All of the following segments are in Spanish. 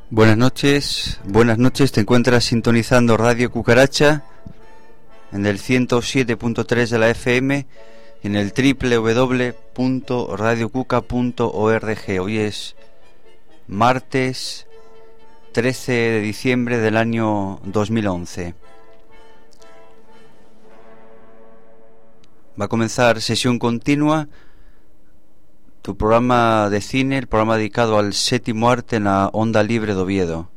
Buenas noches, te encuentras sintonizando Radio Cucaracha en el 107.3 de la FM y en el www.radiocuca.org. Hoy es martes 13 de diciembre del año 2011. Va a comenzar sesión continua, tu programa de cine, el programa dedicado al séptimo arte en la Onda Libre de Oviedo.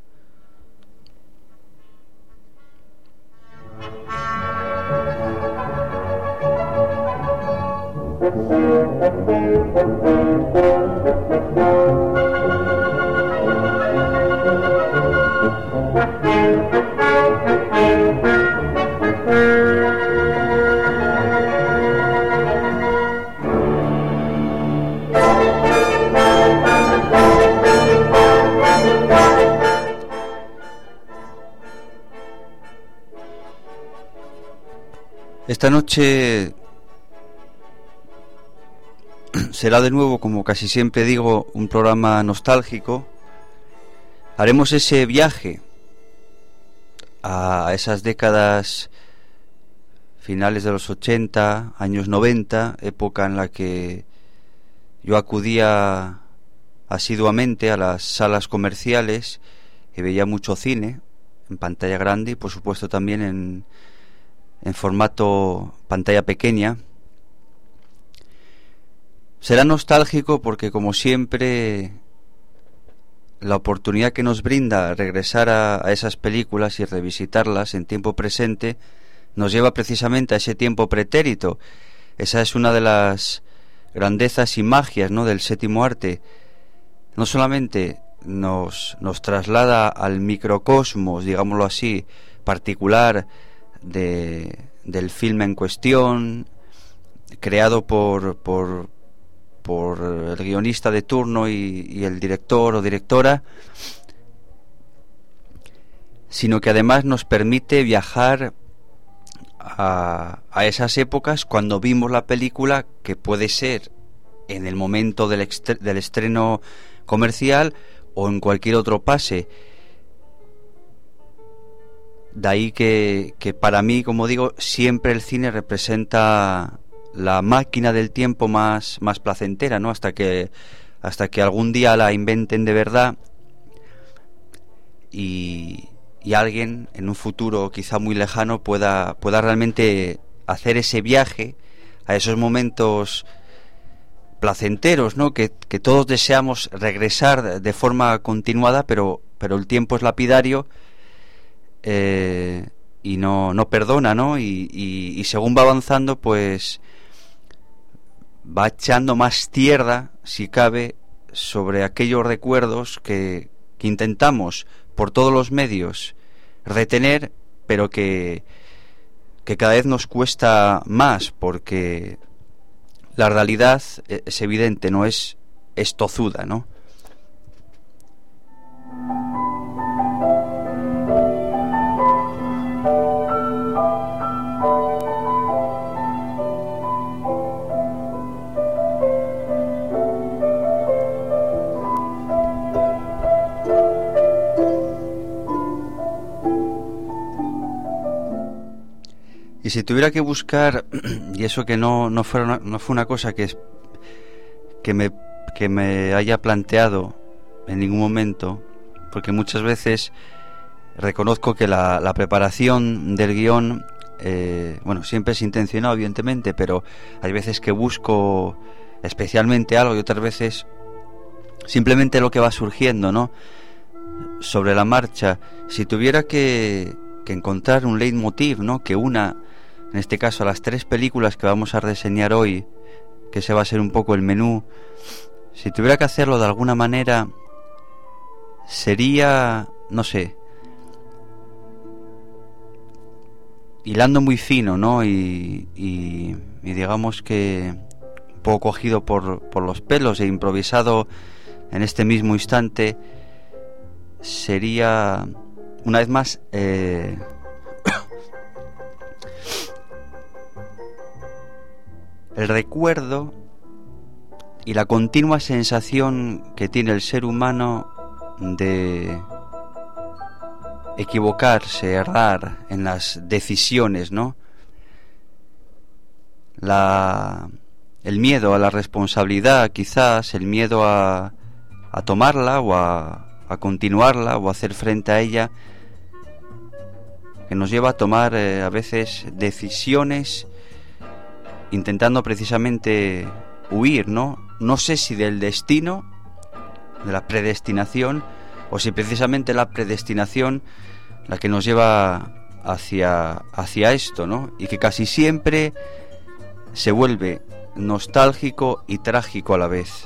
Esta noche será de nuevo, como casi siempre digo, un programa nostálgico. Haremos ese viaje a esas décadas finales de los 80, años 90, época en la que yo acudía asiduamente a las salas comerciales y veía mucho cine en pantalla grande y por supuesto también en formato pantalla pequeña. Será nostálgico porque, como siempre, la oportunidad que nos brinda regresar a esas películas y revisitarlas en tiempo presente nos lleva precisamente a ese tiempo pretérito. Esa es una de las grandezas y magias, ¿no?, del séptimo arte. No solamente nos traslada al microcosmos, digámoslo así, particular del filme en cuestión, creado por el guionista de turno y el director o directora, sino que además nos permite viajar a esas épocas cuando vimos la película, que puede ser en el momento del estreno comercial o en cualquier otro pase. De ahí que para mí, como digo, siempre el cine representa la máquina del tiempo más placentera, ¿no? Hasta que algún día la inventen de verdad y alguien en un futuro quizá muy lejano pueda realmente hacer ese viaje a esos momentos placenteros, ¿no? Que todos deseamos regresar de forma continuada, pero el tiempo es lapidario. Y no perdona, ¿no? Y según va avanzando, pues va echando más tierra, si cabe, sobre aquellos recuerdos que intentamos por todos los medios retener, pero que cada vez nos cuesta más, porque la realidad es evidente, no es tozuda, ¿no? Y si tuviera que buscar, y eso que no fue una cosa que me haya planteado en ningún momento, porque muchas veces reconozco que la preparación del guión, siempre es intencionado, evidentemente, pero hay veces que busco especialmente algo y otras veces simplemente lo que va surgiendo, ¿no?, sobre la marcha. Si tuviera que encontrar un leitmotiv, ¿no?, que una, en este caso, a las tres películas que vamos a reseñar hoy, que ese va a ser un poco el menú, si tuviera que hacerlo de alguna manera, sería, no sé, hilando muy fino, ¿no? Y digamos que un poco cogido por los pelos e improvisado en este mismo instante, sería, una vez más, el recuerdo y la continua sensación que tiene el ser humano de equivocarse, errar en las decisiones, ¿no? El miedo a la responsabilidad, quizás, el miedo a tomarla o a continuarla o a hacer frente a ella, que nos lleva a tomar a veces decisiones intentando precisamente huir, ¿no? No sé si del destino, de la predestinación, o si precisamente la predestinación la que nos lleva hacia esto, ¿no? Y que casi siempre se vuelve nostálgico y trágico a la vez.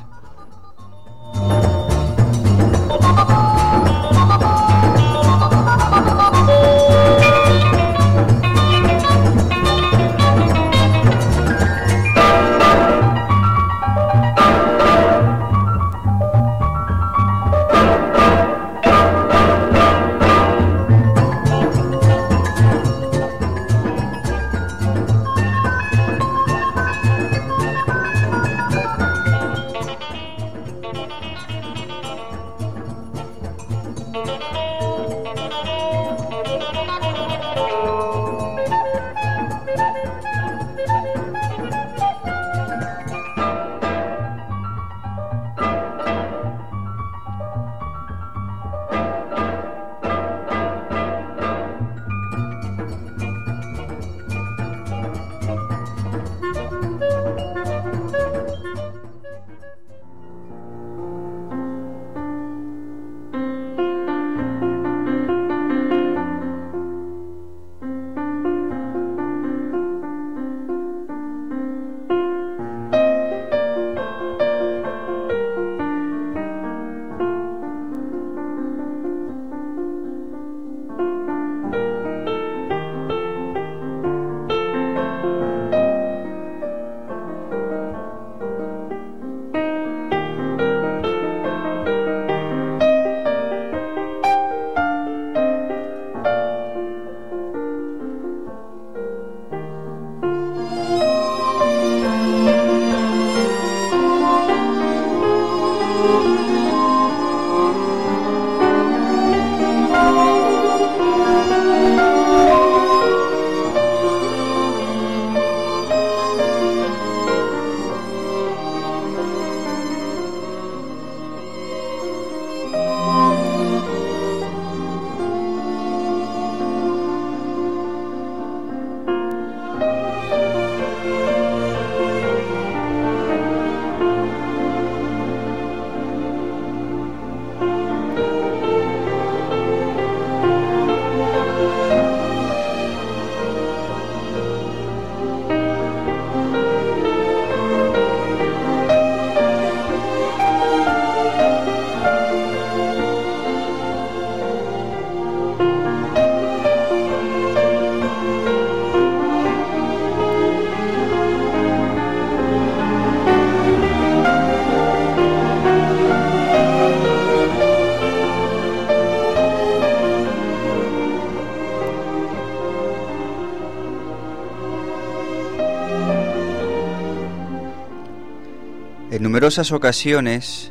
En numerosas ocasiones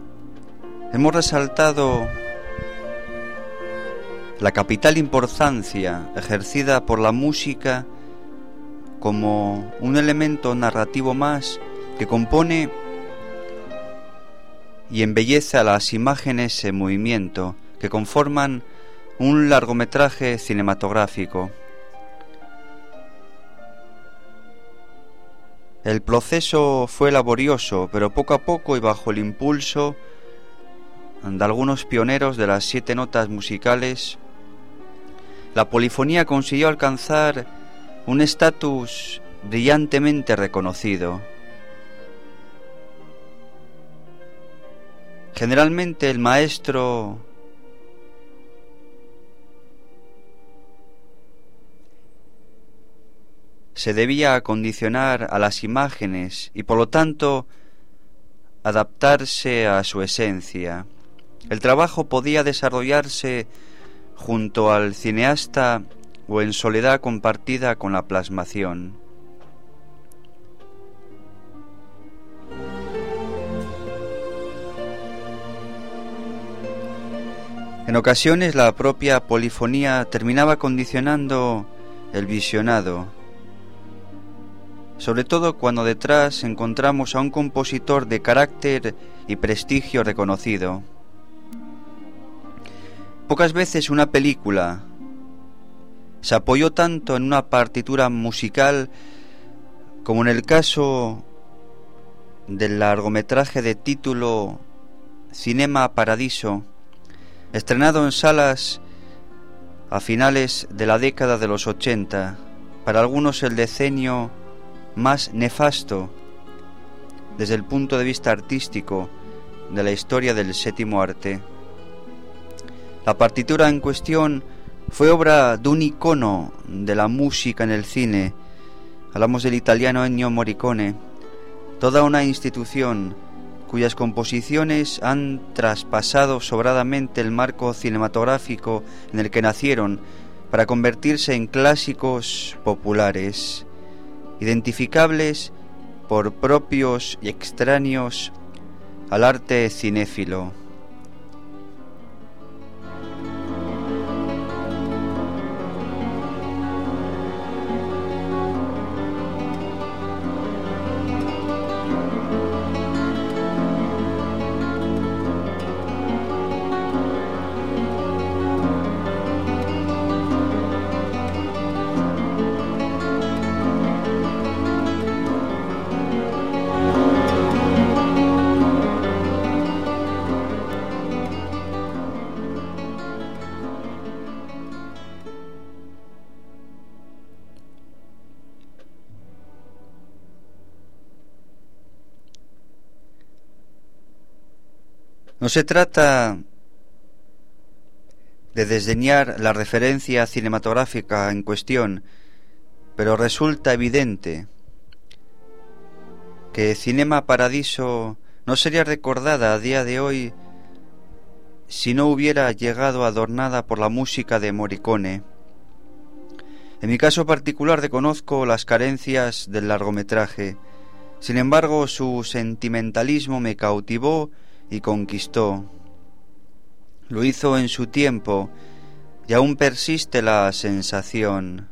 hemos resaltado la capital importancia ejercida por la música como un elemento narrativo más que compone y embellece a las imágenes en movimiento que conforman un largometraje cinematográfico. El proceso fue laborioso, pero poco a poco y bajo el impulso de algunos pioneros de las 7 notas musicales, la polifonía consiguió alcanzar un estatus brillantemente reconocido. Generalmente el maestro se debía acondicionar a las imágenes y por lo tanto adaptarse a su esencia. El trabajo podía desarrollarse junto al cineasta o en soledad compartida con la plasmación. En ocasiones la propia polifonía terminaba condicionando el visionado, sobre todo cuando detrás encontramos a un compositor de carácter y prestigio reconocido. Pocas veces una película se apoyó tanto en una partitura musical como en el caso del largometraje de título Cinema Paradiso, estrenado en salas a finales de la década de los 80, para algunos el decenio más nefasto desde el punto de vista artístico de la historia del séptimo arte. La partitura en cuestión fue obra de un icono de la música en el cine. Hablamos del italiano Ennio Morricone, toda una institución cuyas composiciones han traspasado sobradamente el marco cinematográfico en el que nacieron para convertirse en clásicos populares, identificables por propios y extraños al arte cinéfilo. No se trata de desdeñar la referencia cinematográfica en cuestión, pero resulta evidente que Cinema Paradiso no sería recordada a día de hoy si no hubiera llegado adornada por la música de Morricone. En mi caso particular reconozco las carencias del largometraje. Sin embargo, su sentimentalismo me cautivó y conquistó. Lo hizo en su tiempo y aún persiste la sensación.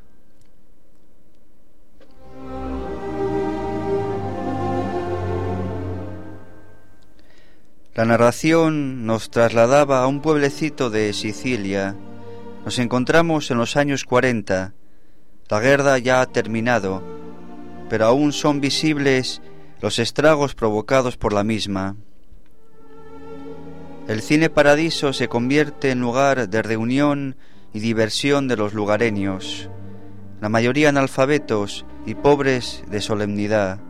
La narración nos trasladaba a un pueblecito de Sicilia. Nos encontramos en los años 40. La guerra ya ha terminado, pero aún son visibles los estragos provocados por la misma. El Cine Paradiso se convierte en lugar de reunión y diversión de los lugareños, la mayoría analfabetos y pobres de solemnidad.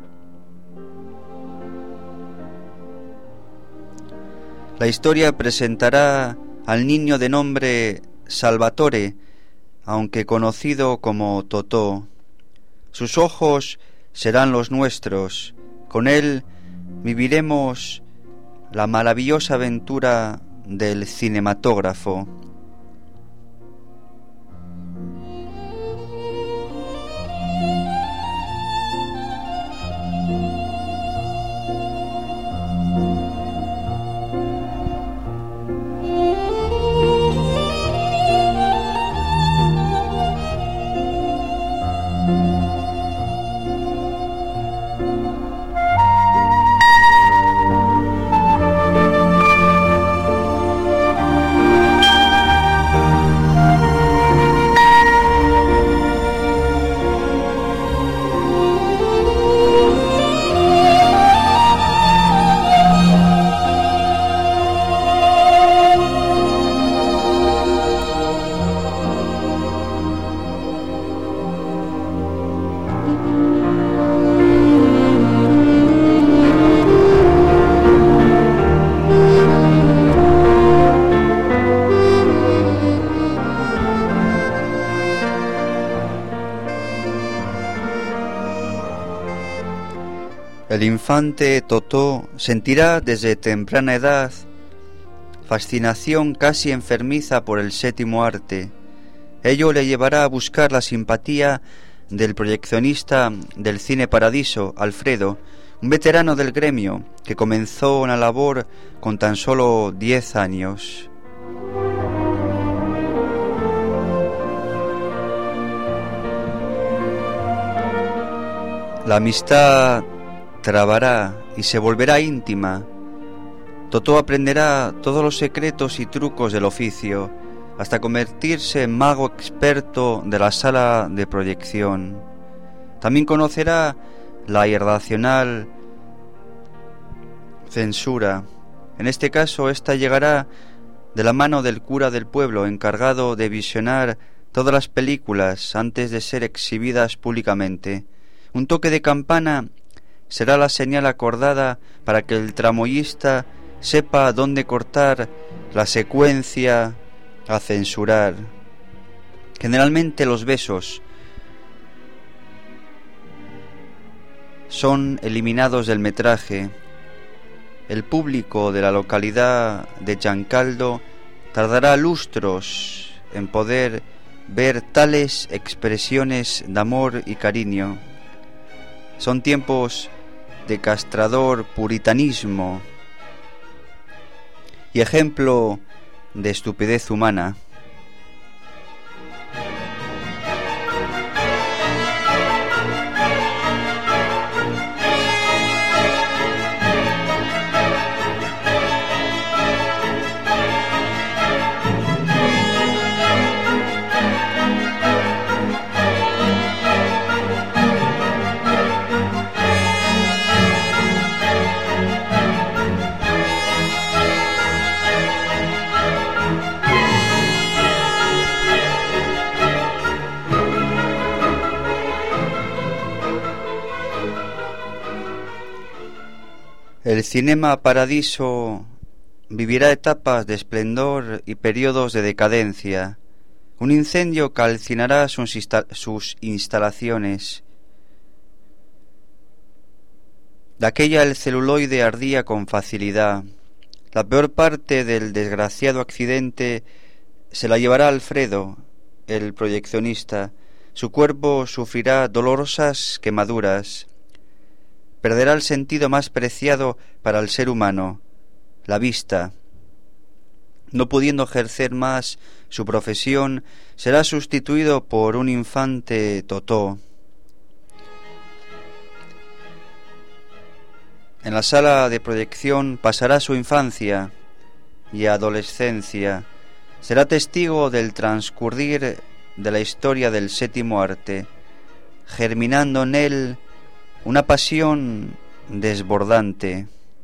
La historia presentará al niño de nombre Salvatore, aunque conocido como Totò. Sus ojos serán los nuestros. Con él viviremos la maravillosa aventura del cinematógrafo. El infante Totò sentirá desde temprana edad fascinación casi enfermiza por el séptimo arte. Ello le llevará a buscar la simpatía del proyeccionista del Cine Paradiso, Alfredo, un veterano del gremio que comenzó una labor con tan solo 10 años. La amistad trabará y se volverá íntima. Totó aprenderá todos los secretos y trucos del oficio, hasta convertirse en mago experto de la sala de proyección. También conocerá la irracional censura. En este caso, esta llegará de la mano del cura del pueblo, encargado de visionar todas las películas antes de ser exhibidas públicamente. Un toque de campana será la señal acordada para que el tramoyista sepa dónde cortar la secuencia a censurar. Generalmente los besos son eliminados del metraje. El público de la localidad de Giancaldo tardará lustros en poder ver tales expresiones de amor y cariño. Son tiempos de castrador puritanismo y ejemplo de estupidez humana. El cinema paradiso vivirá etapas de esplendor y periodos de decadencia. Un incendio calcinará sus instalaciones. De aquella el celuloide ardía con facilidad. La peor parte del desgraciado accidente se la llevará Alfredo, el proyeccionista. Su cuerpo sufrirá dolorosas quemaduras. Perderá el sentido más preciado para el ser humano, la vista. No pudiendo ejercer más su profesión, será sustituido por un infante Totó. En la sala de proyección pasará su infancia y adolescencia. Será testigo del transcurrir de la historia del séptimo arte, germinando en él una pasión desbordante.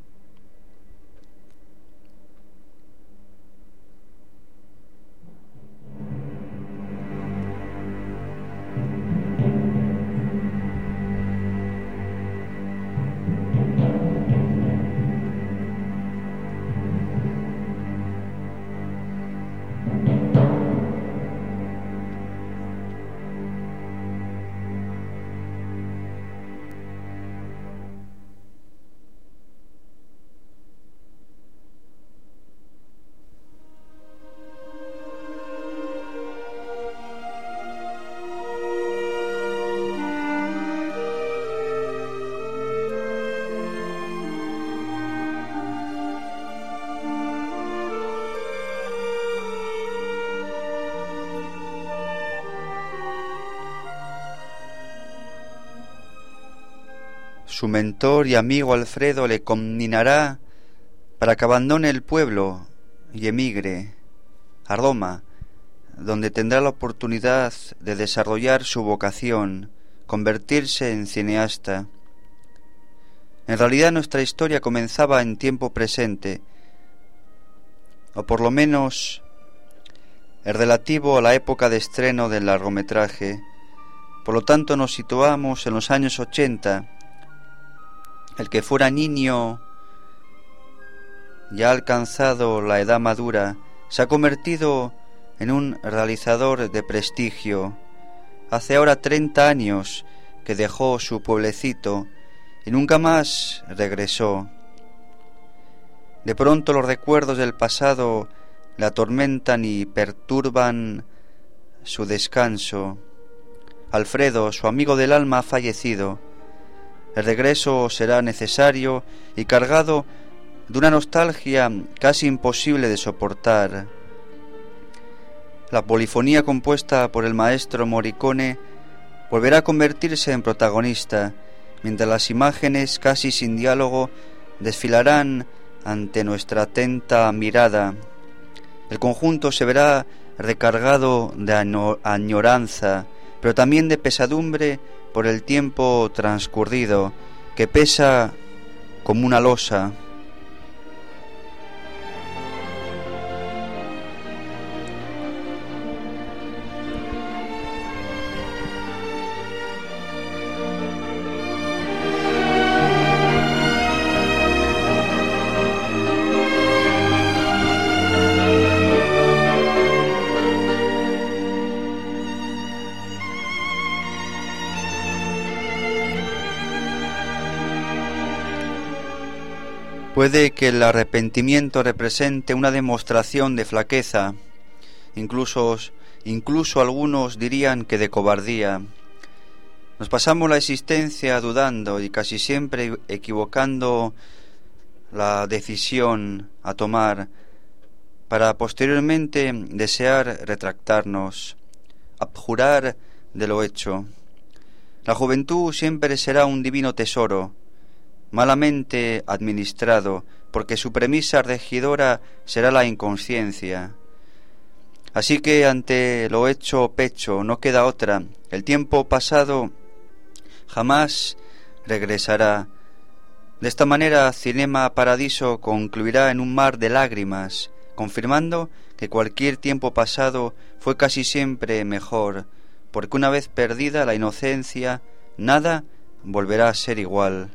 Su mentor y amigo Alfredo le conminará para que abandone el pueblo y emigre a Roma, donde tendrá la oportunidad de desarrollar su vocación, convertirse en cineasta. En realidad nuestra historia comenzaba en tiempo presente, o por lo menos el relativo a la época de estreno del largometraje. Por lo tanto nos situamos en los años 80. El que fuera niño, ya ha alcanzado la edad madura, se ha convertido en un realizador de prestigio. Hace ahora 30 años que dejó su pueblecito y nunca más regresó. De pronto los recuerdos del pasado le atormentan y perturban su descanso. Alfredo, su amigo del alma, ha fallecido. El regreso será necesario y cargado de una nostalgia casi imposible de soportar. La polifonía compuesta por el maestro Morricone volverá a convertirse en protagonista, mientras las imágenes casi sin diálogo desfilarán ante nuestra atenta mirada. El conjunto se verá recargado de añoranza, pero también de pesadumbre por el tiempo transcurrido, que pesa como una losa. Puede que el arrepentimiento represente una demostración de flaqueza, incluso algunos dirían que de cobardía. Nos pasamos la existencia dudando y casi siempre equivocando la decisión a tomar para posteriormente desear retractarnos, abjurar de lo hecho. La juventud siempre será un divino tesoro, malamente administrado, porque su premisa regidora será la inconsciencia. Así que ante lo hecho pecho no queda otra. El tiempo pasado jamás regresará. De esta manera, Cinema Paradiso concluirá en un mar de lágrimas, confirmando que cualquier tiempo pasado fue casi siempre mejor, porque una vez perdida la inocencia, nada volverá a ser igual.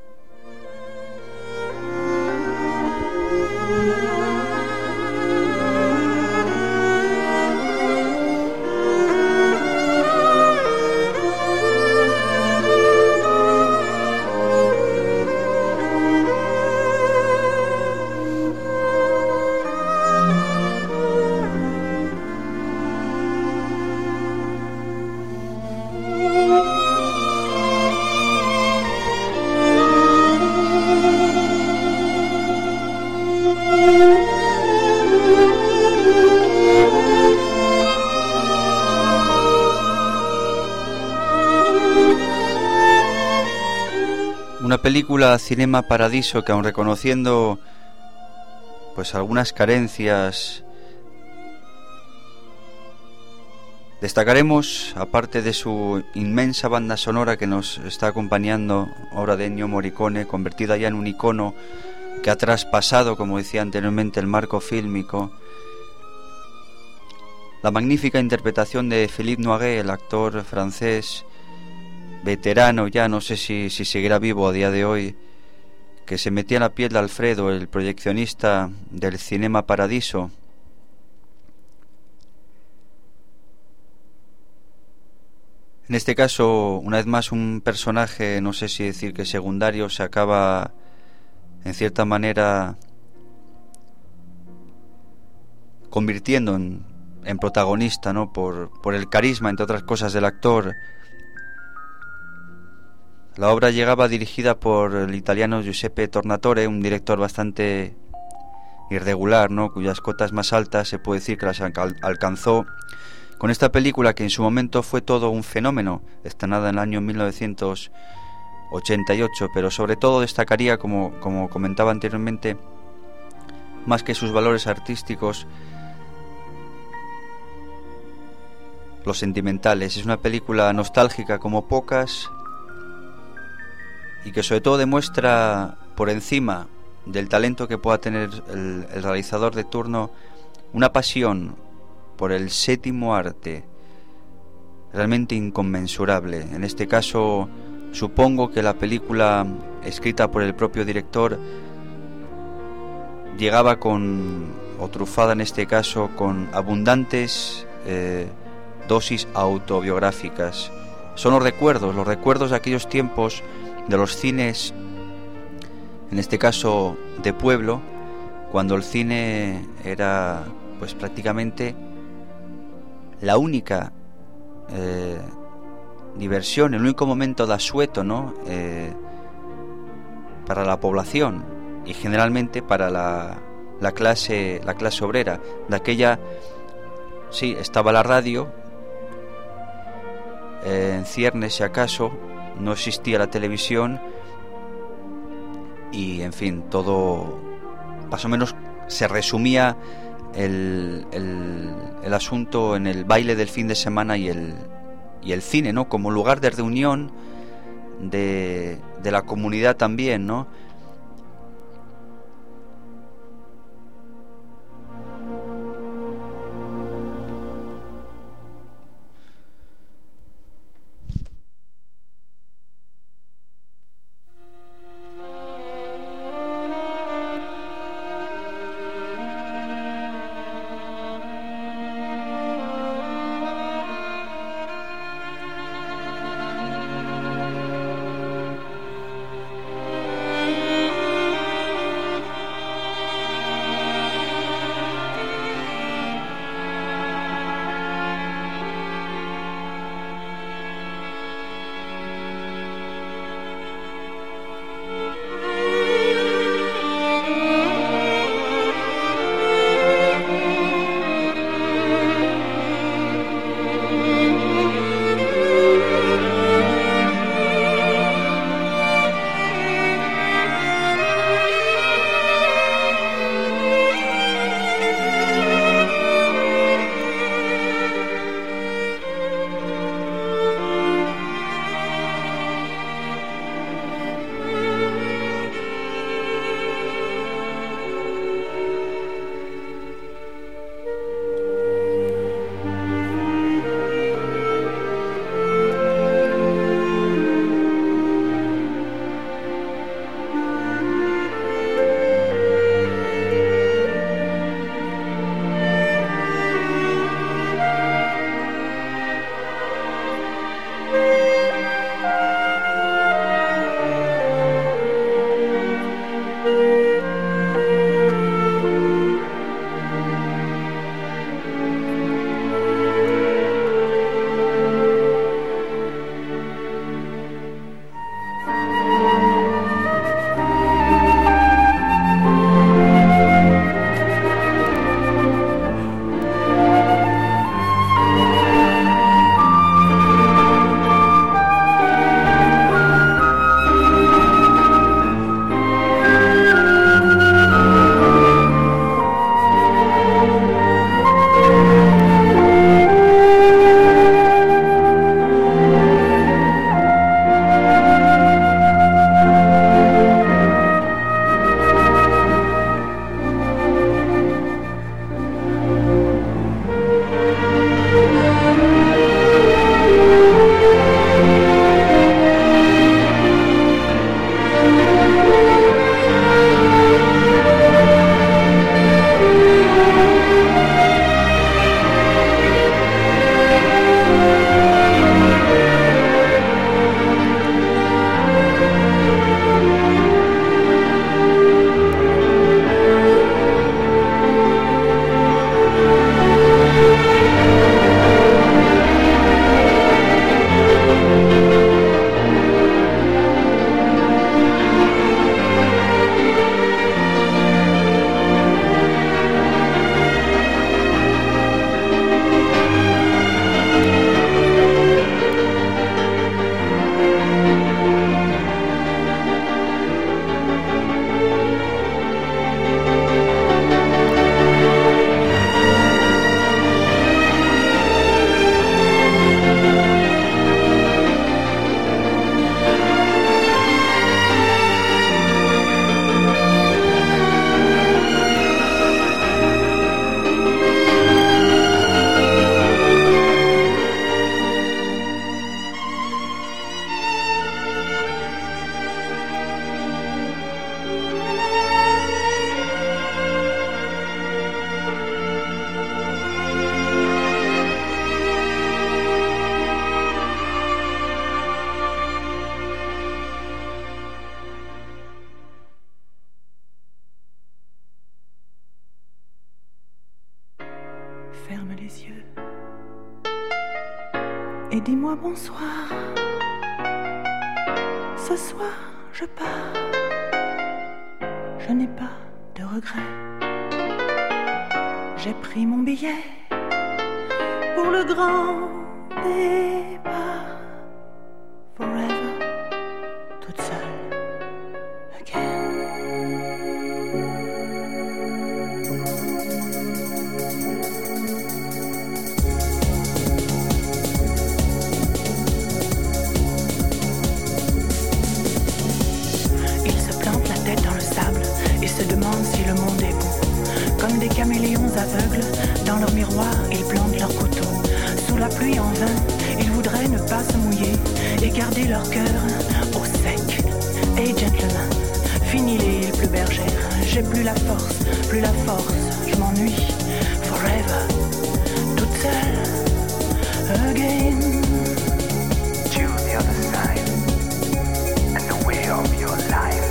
Una película Cinema Paradiso que, aun reconociendo pues algunas carencias, destacaremos, aparte de su inmensa banda sonora que nos está acompañando, obra de Ennio Morricone, convertida ya en un icono que ha traspasado, como decía anteriormente, el marco fílmico, la magnífica interpretación de Philippe Noiret, el actor francés veterano ya, no sé si seguirá vivo a día de hoy, que se metía en la piel de Alfredo, el proyeccionista del Cinema Paradiso. En este caso, una vez más, un personaje, no sé si decir que secundario, se acaba en cierta manera convirtiendo en protagonista, ¿no? Por el carisma, entre otras cosas, del actor. La obra llegaba dirigida por el italiano Giuseppe Tornatore, un director bastante irregular, ¿no? Cuyas cotas más altas se puede decir que las alcanzó con esta película, que en su momento fue todo un fenómeno, estrenada en el año 1988, pero sobre todo destacaría, como comentaba anteriormente, más que sus valores artísticos, los sentimentales. Es una película nostálgica como pocas, y que sobre todo demuestra, por encima del talento que pueda tener el realizador de turno, una pasión por el séptimo arte realmente inconmensurable. En este caso, supongo que la película, escrita por el propio director, llegaba o trufada en este caso, con abundantes dosis autobiográficas. Son los recuerdos de aquellos tiempos de los cines, en este caso de pueblo, cuando el cine era pues prácticamente la única diversión, el único momento de asueto, ¿no? Para la población y generalmente para la clase obrera. De aquella, sí, estaba la radio en ciernes si acaso, no existía la televisión y, en fin, todo más o menos se resumía el asunto en el baile del fin de semana y el cine, ¿no? Como lugar de reunión de la comunidad también, ¿no? ferme les yeux et dis-moi bonsoir. Ce soir je pars, je n'ai pas de regrets. J'ai pris mon billet pour le grand départ. Forever demandent si le monde est beau. Comme des caméléons aveugles, dans leur miroir, ils plantent leur couteau. Sous la pluie en vain, ils voudraient ne pas se mouiller et garder leur cœur au sec. Hey gentlemen, fini les îles plus bergères. J'ai plus la force, je m'ennuie. Forever, toute seule, again. Choose the other side and the way of your life.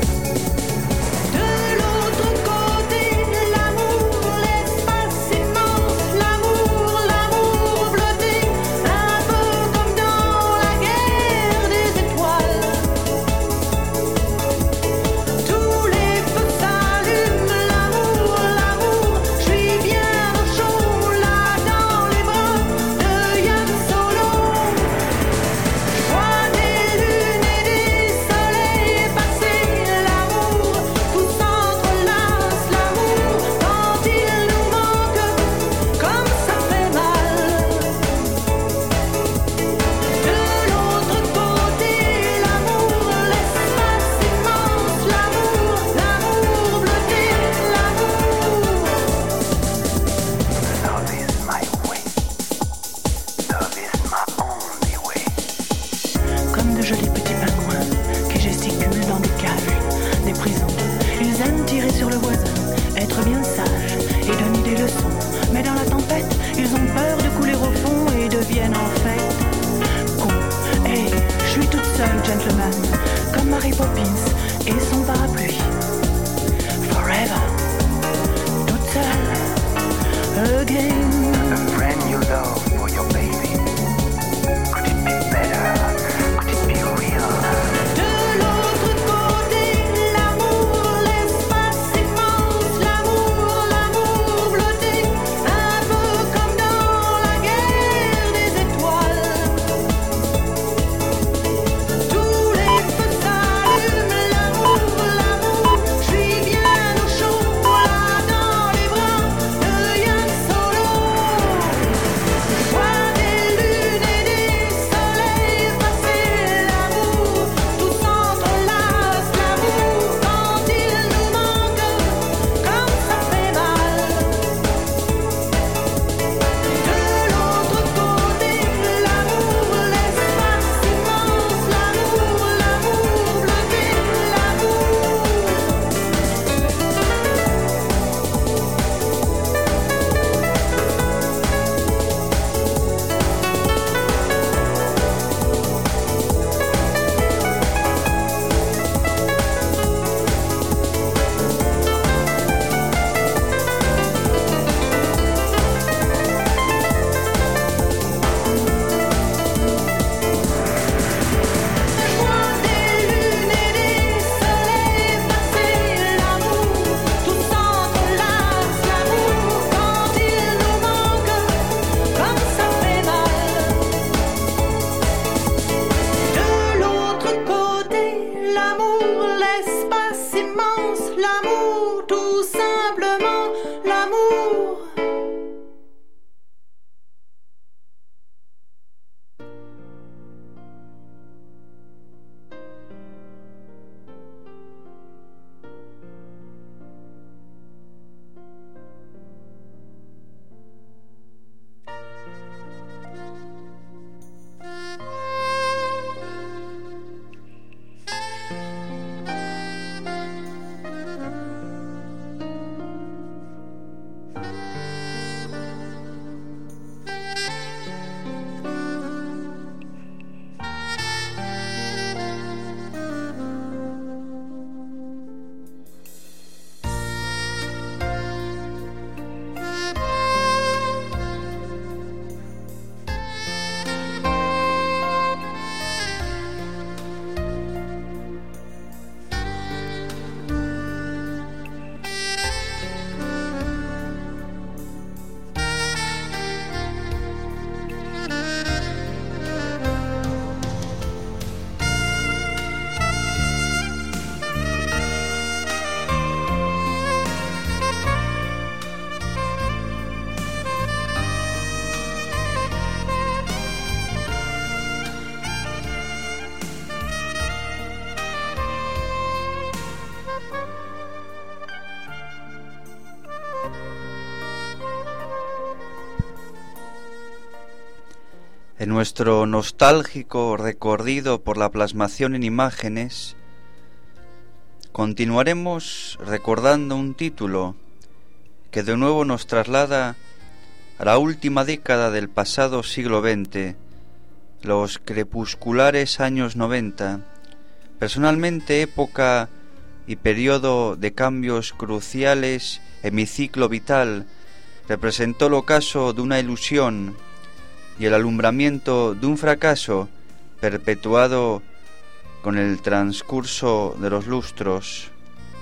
En nuestro nostálgico recorrido por la plasmación en imágenes, continuaremos recordando un título que de nuevo nos traslada a la última década del pasado siglo XX, los crepusculares años 90, personalmente época y periodo de cambios cruciales en mi ciclo vital. Representó el ocaso de una ilusión y el alumbramiento de un fracaso perpetuado con el transcurso de los lustros.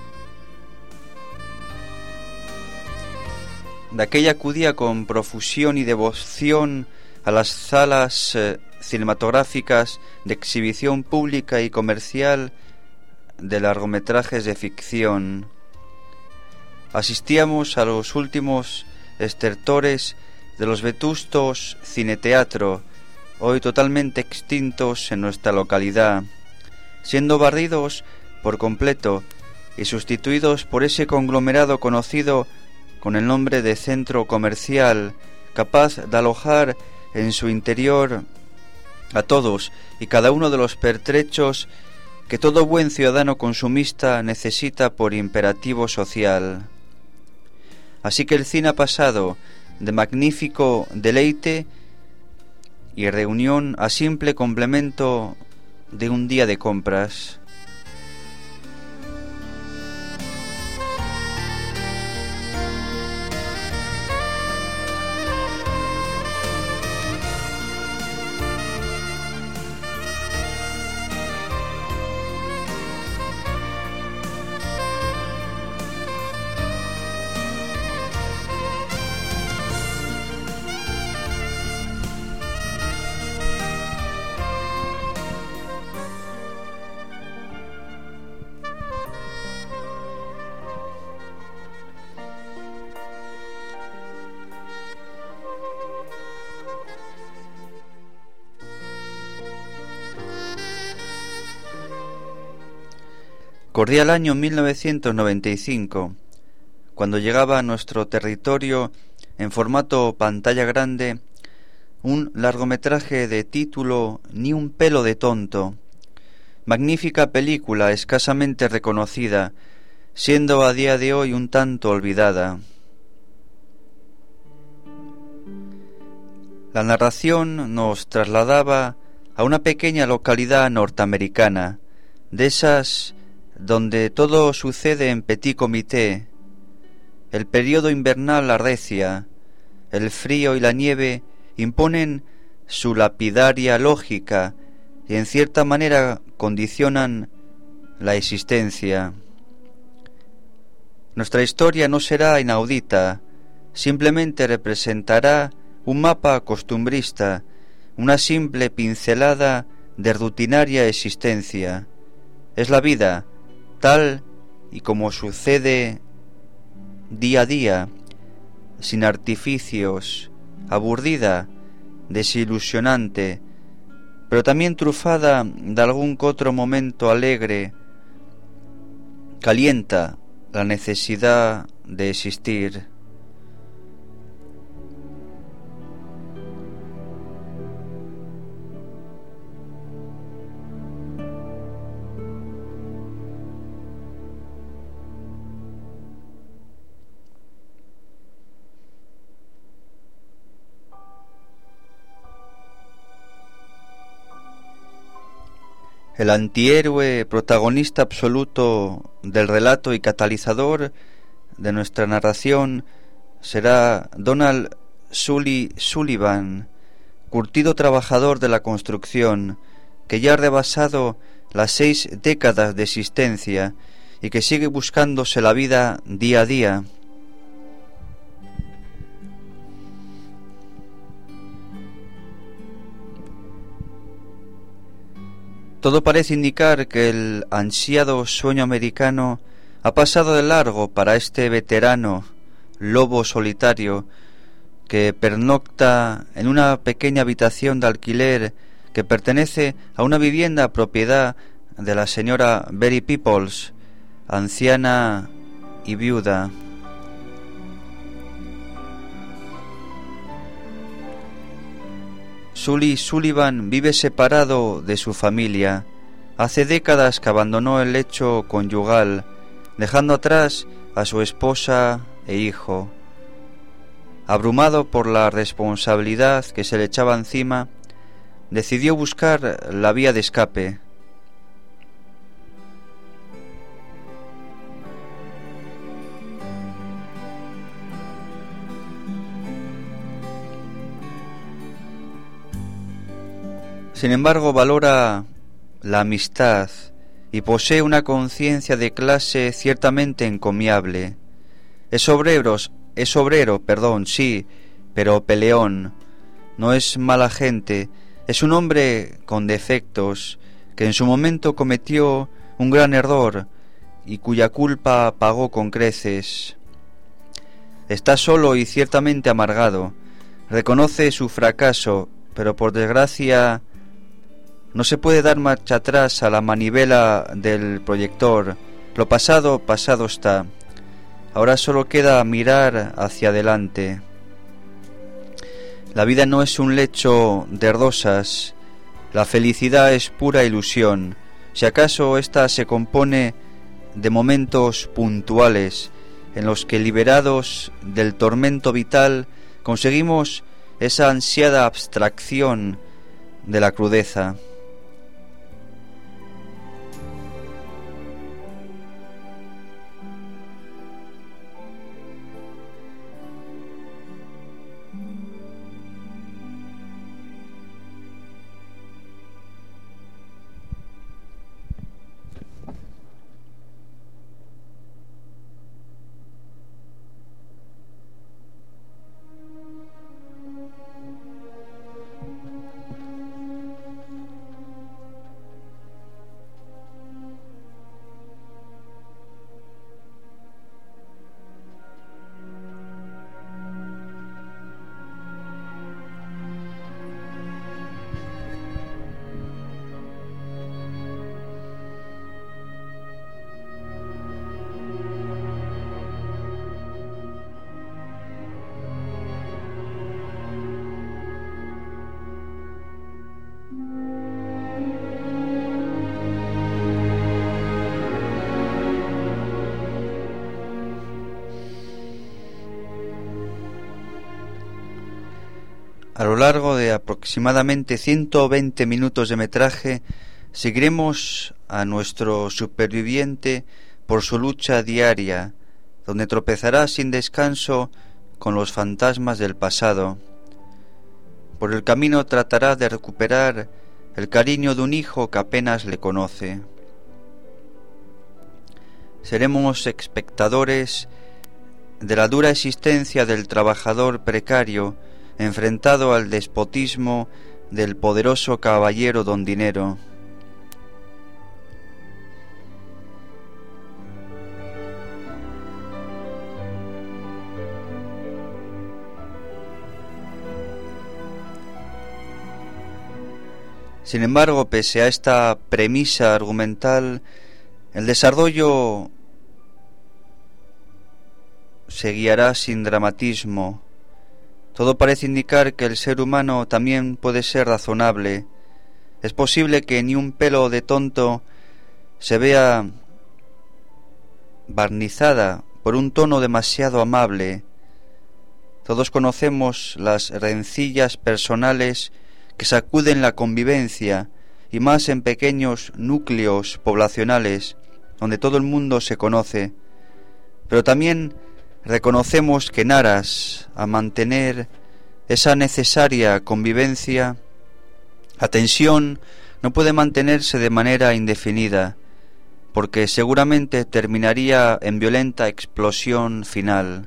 De aquella acudía con profusión y devoción a las salas cinematográficas de exhibición pública y comercial de largometrajes de ficción. Asistíamos a los últimos estertores de los vetustos cineteatro, hoy totalmente extintos en nuestra localidad, siendo barridos por completo y sustituidos por ese conglomerado conocido con el nombre de centro comercial, capaz de alojar en su interior a todos y cada uno de los pertrechos que todo buen ciudadano consumista necesita por imperativo social. Así que el cine ha pasado de magnífico deleite y reunión a simple complemento de un día de compras. Corría el año 1995, cuando llegaba a nuestro territorio en formato pantalla grande un largometraje de título Ni un pelo de tonto, magnífica película escasamente reconocida, siendo a día de hoy un tanto olvidada. La narración nos trasladaba a una pequeña localidad norteamericana, de esas donde todo sucede en petit comité. El periodo invernal arrecia, el frío y la nieve imponen su lapidaria lógica y en cierta manera condicionan la existencia. Nuestra historia no será inaudita, simplemente representará un mapa costumbrista, una simple pincelada de rutinaria existencia. Es la vida, tal y como sucede día a día, sin artificios, aburrida, desilusionante, pero también trufada de algún que otro momento alegre, calienta la necesidad de existir. El antihéroe protagonista absoluto del relato y catalizador de nuestra narración será Donald Sully Sullivan, curtido trabajador de la construcción, que ya ha rebasado las 6 décadas de existencia y que sigue buscándose la vida día a día. Todo parece indicar que el ansiado sueño americano ha pasado de largo para este veterano lobo solitario que pernocta en una pequeña habitación de alquiler que pertenece a una vivienda propiedad de la señora Betty Peoples, anciana y viuda. Sully Sullivan vive separado de su familia. Hace décadas que abandonó el lecho conyugal, dejando atrás a su esposa e hijo. Abrumado por la responsabilidad que se le echaba encima, decidió buscar la vía de escape. Sin embargo, valora la amistad y posee una conciencia de clase ciertamente encomiable. Es obrero, sí, pero peleón. No es mala gente, es un hombre con defectos, que en su momento cometió un gran error y cuya culpa pagó con creces. Está solo y ciertamente amargado. Reconoce su fracaso, pero por desgracia no se puede dar marcha atrás a la manivela del proyector. Lo pasado, pasado está. Ahora solo queda mirar hacia adelante. La vida no es un lecho de rosas. La felicidad es pura ilusión. Si acaso ésta se compone de momentos puntuales en los que, liberados del tormento vital, conseguimos esa ansiada abstracción de la crudeza. A lo largo de aproximadamente 120 minutos de metraje, seguiremos a nuestro superviviente por su lucha diaria, donde tropezará sin descanso con los fantasmas del pasado. Por el camino tratará de recuperar el cariño de un hijo que apenas le conoce. Seremos espectadores de la dura existencia del trabajador precario, enfrentado al despotismo del poderoso caballero don Dinero. Sin embargo, pese a esta premisa argumental, el desarrollo se guiará sin dramatismo. Todo parece indicar que el ser humano también puede ser razonable. Es posible que ni un pelo de tonto se vea barnizada por un tono demasiado amable. Todos conocemos las rencillas personales que sacuden la convivencia, y más en pequeños núcleos poblacionales donde todo el mundo se conoce. Pero también reconocemos que en aras a mantener esa necesaria convivencia, la tensión no puede mantenerse de manera indefinida, porque seguramente terminaría en violenta explosión final.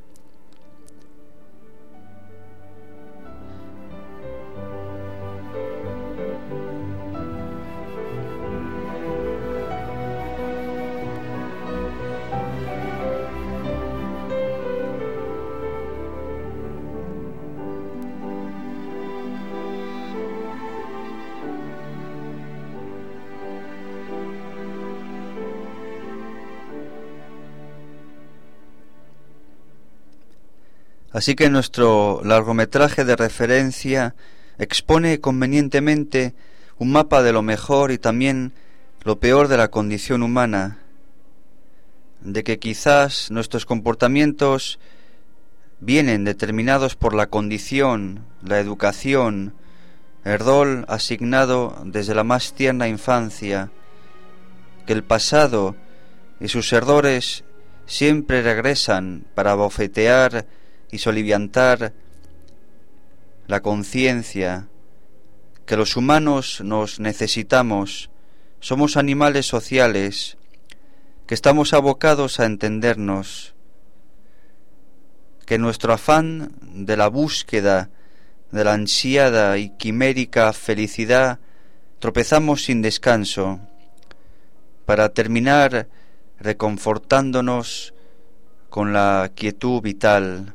Así que nuestro largometraje de referencia expone convenientemente un mapa de lo mejor y también lo peor de la condición humana, de que quizás nuestros comportamientos vienen determinados por la condición, la educación, el rol asignado desde la más tierna infancia, que el pasado y sus errores siempre regresan para bofetear y soliviantar la conciencia, que los humanos nos necesitamos, somos animales sociales, que estamos abocados a entendernos, que nuestro afán de la búsqueda de la ansiada y quimérica felicidad tropezamos sin descanso, para terminar reconfortándonos con la quietud vital.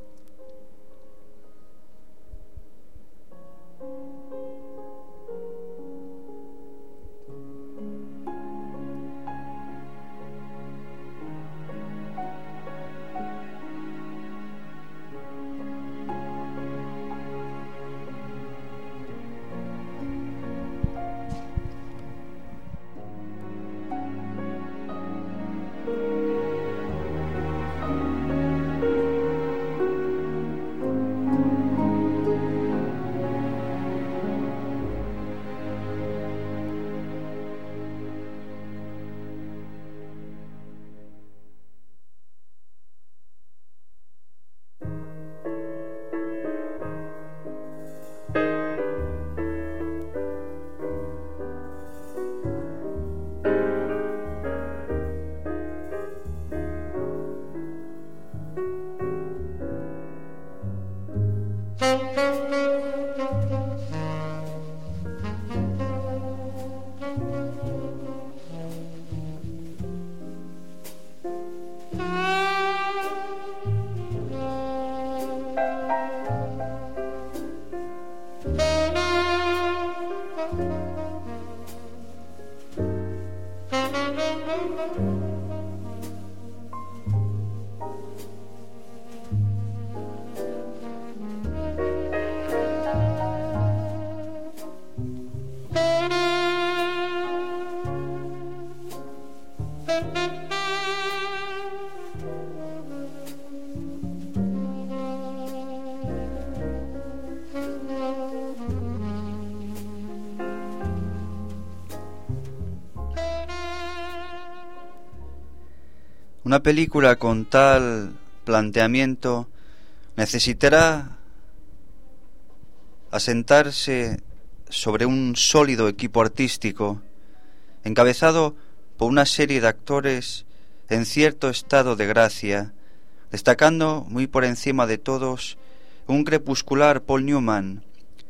Una película con tal planteamiento necesitará asentarse sobre un sólido equipo artístico, encabezado por una serie de actores en cierto estado de gracia, destacando muy por encima de todos un crepuscular Paul Newman,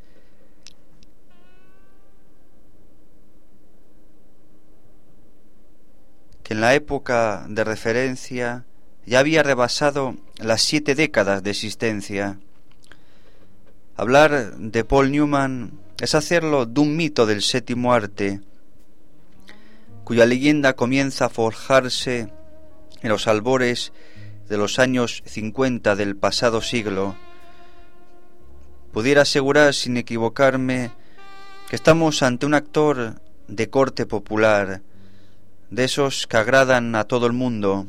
que en la época de referencia ya había rebasado las 7 décadas de existencia. Hablar de Paul Newman es hacerlo de un mito del séptimo arte, cuya leyenda comienza a forjarse en los albores de los años 50 del pasado siglo. Pudiera asegurar sin equivocarme que estamos ante un actor de corte popular, de esos que agradan a todo el mundo.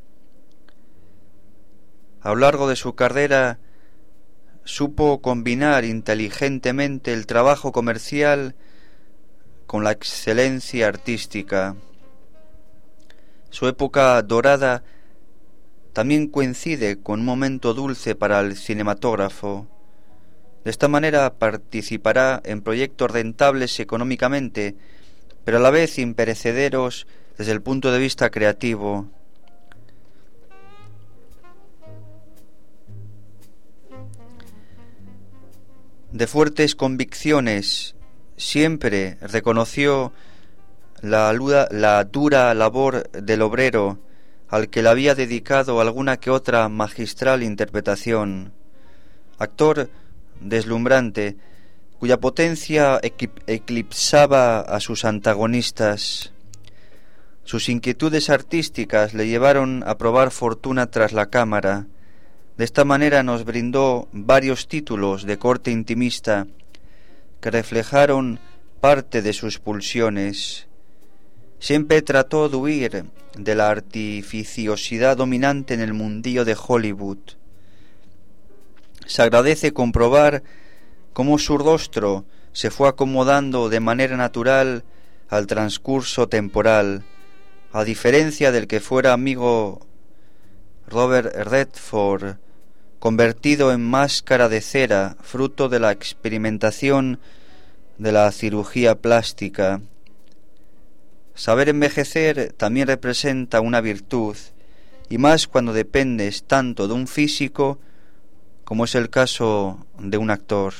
A lo largo de su carrera supo combinar inteligentemente el trabajo comercial con la excelencia artística. Su época dorada también coincide con un momento dulce para el cinematógrafo. De esta manera participará en proyectos rentables económicamente, pero a la vez imperecederos desde el punto de vista creativo. De fuertes convicciones, siempre reconoció la dura labor del obrero, al que le había dedicado alguna que otra magistral interpretación. Actor deslumbrante, cuya potencia eclipsaba a sus antagonistas. Sus inquietudes artísticas le llevaron a probar fortuna tras la cámara. De esta manera nos brindó varios títulos de corte intimista que reflejaron parte de sus pulsiones. Siempre trató de huir de la artificiosidad dominante en el mundillo de Hollywood. Se agradece comprobar cómo su rostro se fue acomodando de manera natural al transcurso temporal, a diferencia del que fuera amigo Robert Redford, convertido en máscara de cera, fruto de la experimentación de la cirugía plástica. Saber envejecer también representa una virtud, y más cuando dependes tanto de un físico como es el caso de un actor.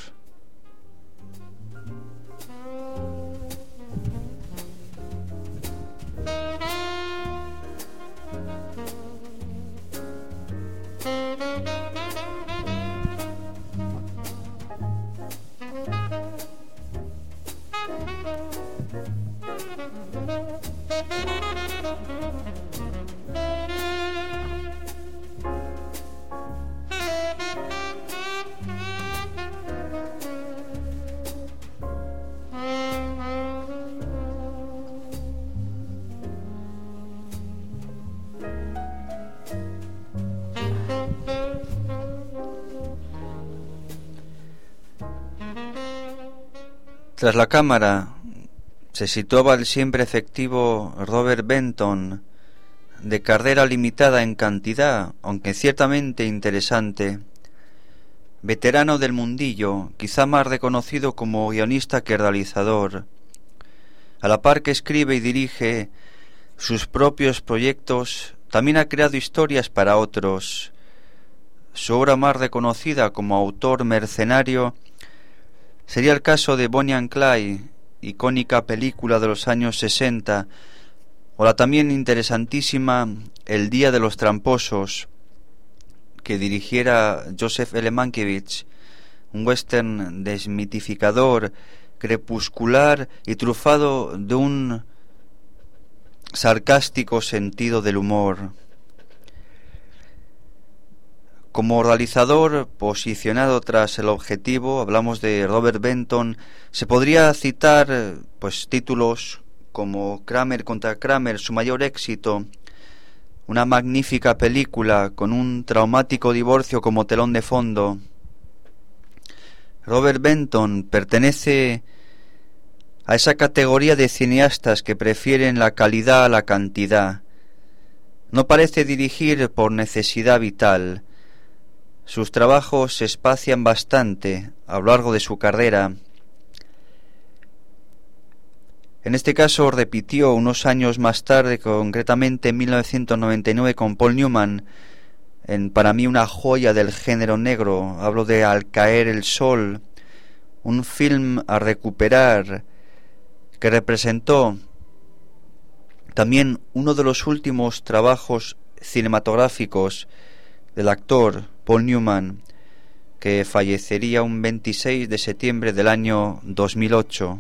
Tras la cámara se situaba el siempre efectivo Robert Benton, de carrera limitada en cantidad, aunque ciertamente interesante, veterano del mundillo, quizá más reconocido como guionista que realizador. A la par que escribe y dirige sus propios proyectos, también ha creado historias para otros. Su obra más reconocida como autor mercenario sería el caso de Bonnie and Clyde, icónica película de los años 60, o la también interesantísima El Día de los Tramposos, que dirigiera Joseph L. Mankiewicz, un western desmitificador, crepuscular y trufado de un sarcástico sentido del humor. Como realizador posicionado tras el objetivo, hablamos de Robert Benton, se podría citar títulos como Kramer contra Kramer, su mayor éxito, una magnífica película con un traumático divorcio como telón de fondo. Robert Benton pertenece a esa categoría de cineastas que prefieren la calidad a la cantidad. No parece dirigir por necesidad vital. Sus trabajos se espacian bastante a lo largo de su carrera. En este caso repitió unos años más tarde, concretamente en 1999, con Paul Newman, en para mí una joya del género negro. Hablo de Al caer el sol, un film a recuperar que representó también uno de los últimos trabajos cinematográficos del actor Paul Newman, que fallecería un 26 de septiembre del año 2008.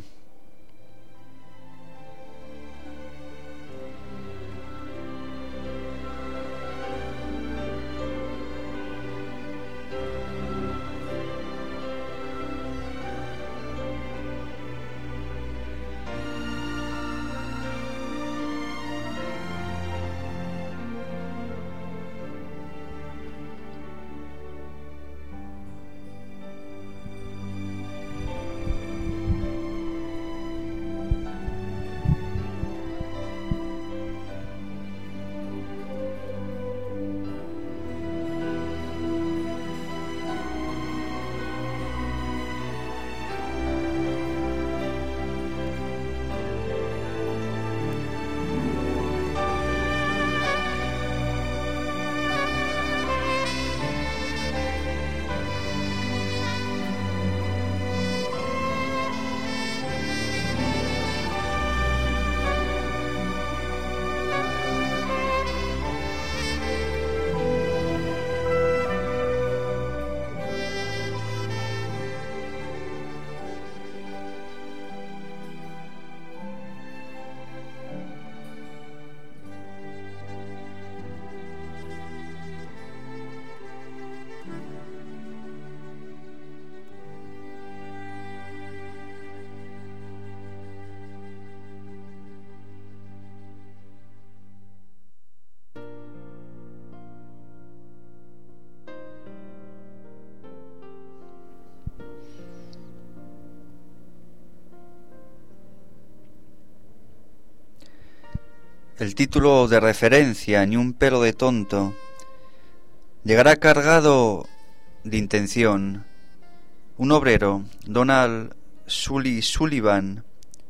El título de referencia, Ni un pelo de tonto, llegará cargado de intención. Un obrero, Donald Sullivan,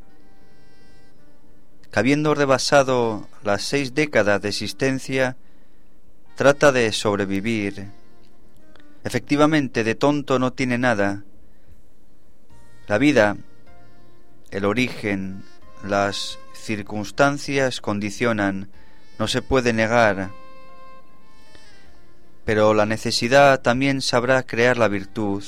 que habiendo rebasado las 6 décadas de existencia, trata de sobrevivir. Efectivamente, de tonto no tiene nada. La vida, el origen, las circunstancias condicionan, no se puede negar. Pero la necesidad también sabrá crear la virtud.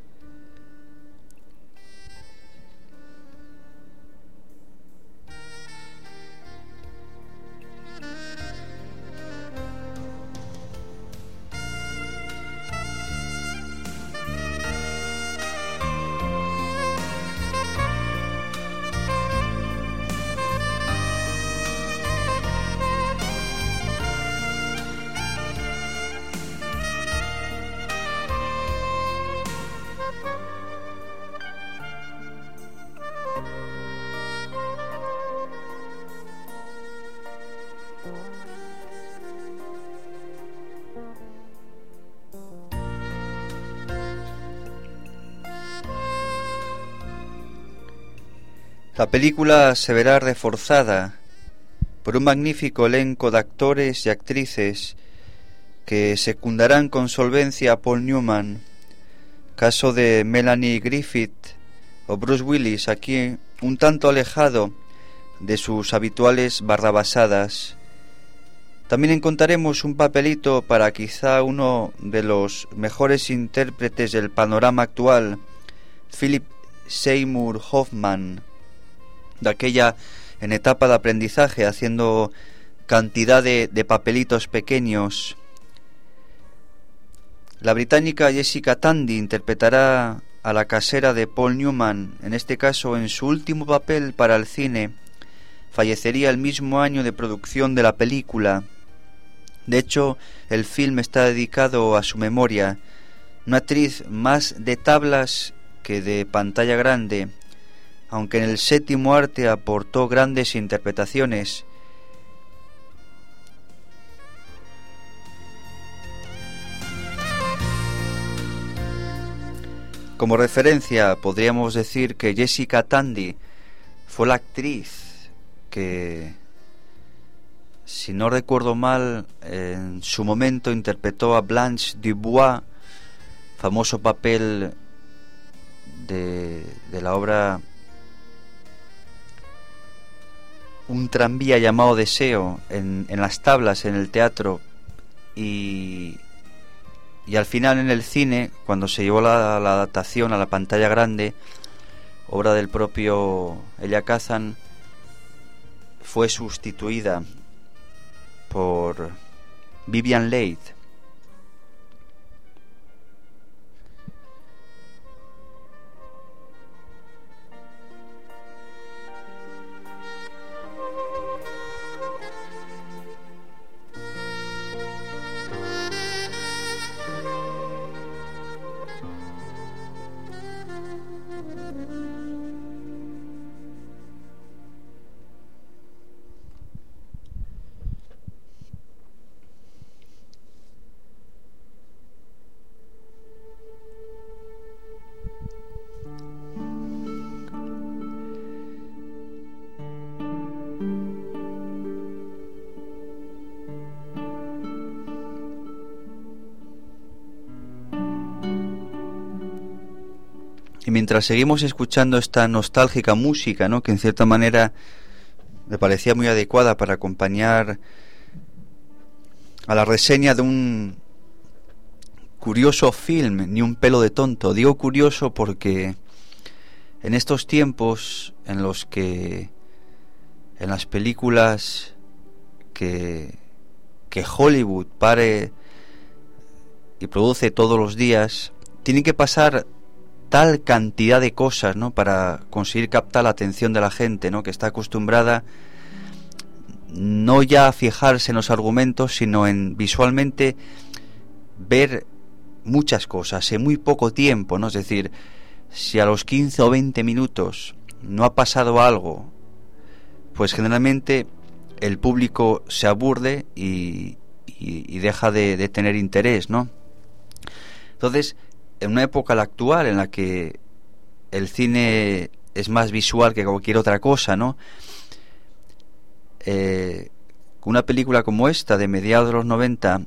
La película se verá reforzada por un magnífico elenco de actores y actrices que secundarán con solvencia a Paul Newman, caso de Melanie Griffith o Bruce Willis, aquí un tanto alejado de sus habituales barrabasadas. También encontraremos un papelito para quizá uno de los mejores intérpretes del panorama actual, Philip Seymour Hoffman, de aquella en etapa de aprendizaje, haciendo cantidad de papelitos pequeños. La británica Jessica Tandy interpretará a la casera de Paul Newman, en este caso en su último papel para el cine. Fallecería el mismo año de producción de la película. De hecho, el film está dedicado a su memoria. Una actriz más de tablas que de pantalla grande, aunque en el séptimo arte aportó grandes interpretaciones. Como referencia, podríamos decir que Jessica Tandy fue la actriz que, si no recuerdo mal, en su momento interpretó a Blanche Dubois, famoso papel de la obra Un tranvía llamado Deseo, en las tablas, en el teatro, y al final en el cine, cuando se llevó la adaptación a la pantalla grande, obra del propio Elia Kazan, fue sustituida por Vivien Leigh. Y mientras seguimos escuchando esta nostálgica música, ¿no?, que en cierta manera me parecía muy adecuada para acompañar a la reseña de un curioso film, Ni un pelo de tonto. Digo curioso porque en estos tiempos en los que en las películas que Hollywood pare y produce todos los días, tienen que pasar tal cantidad de cosas, ¿no?, para conseguir captar la atención de la gente, ¿no?, que está acostumbrada no ya a fijarse en los argumentos, sino en visualmente ver muchas cosas en muy poco tiempo, ¿no? Es decir, si a los 15 o 20 minutos no ha pasado algo, pues generalmente el público se aburre y deja de tener interés, ¿no? Entonces, en una época la actual en la que el cine es más visual que cualquier otra cosa, ¿no? Una película como esta de mediados de los 90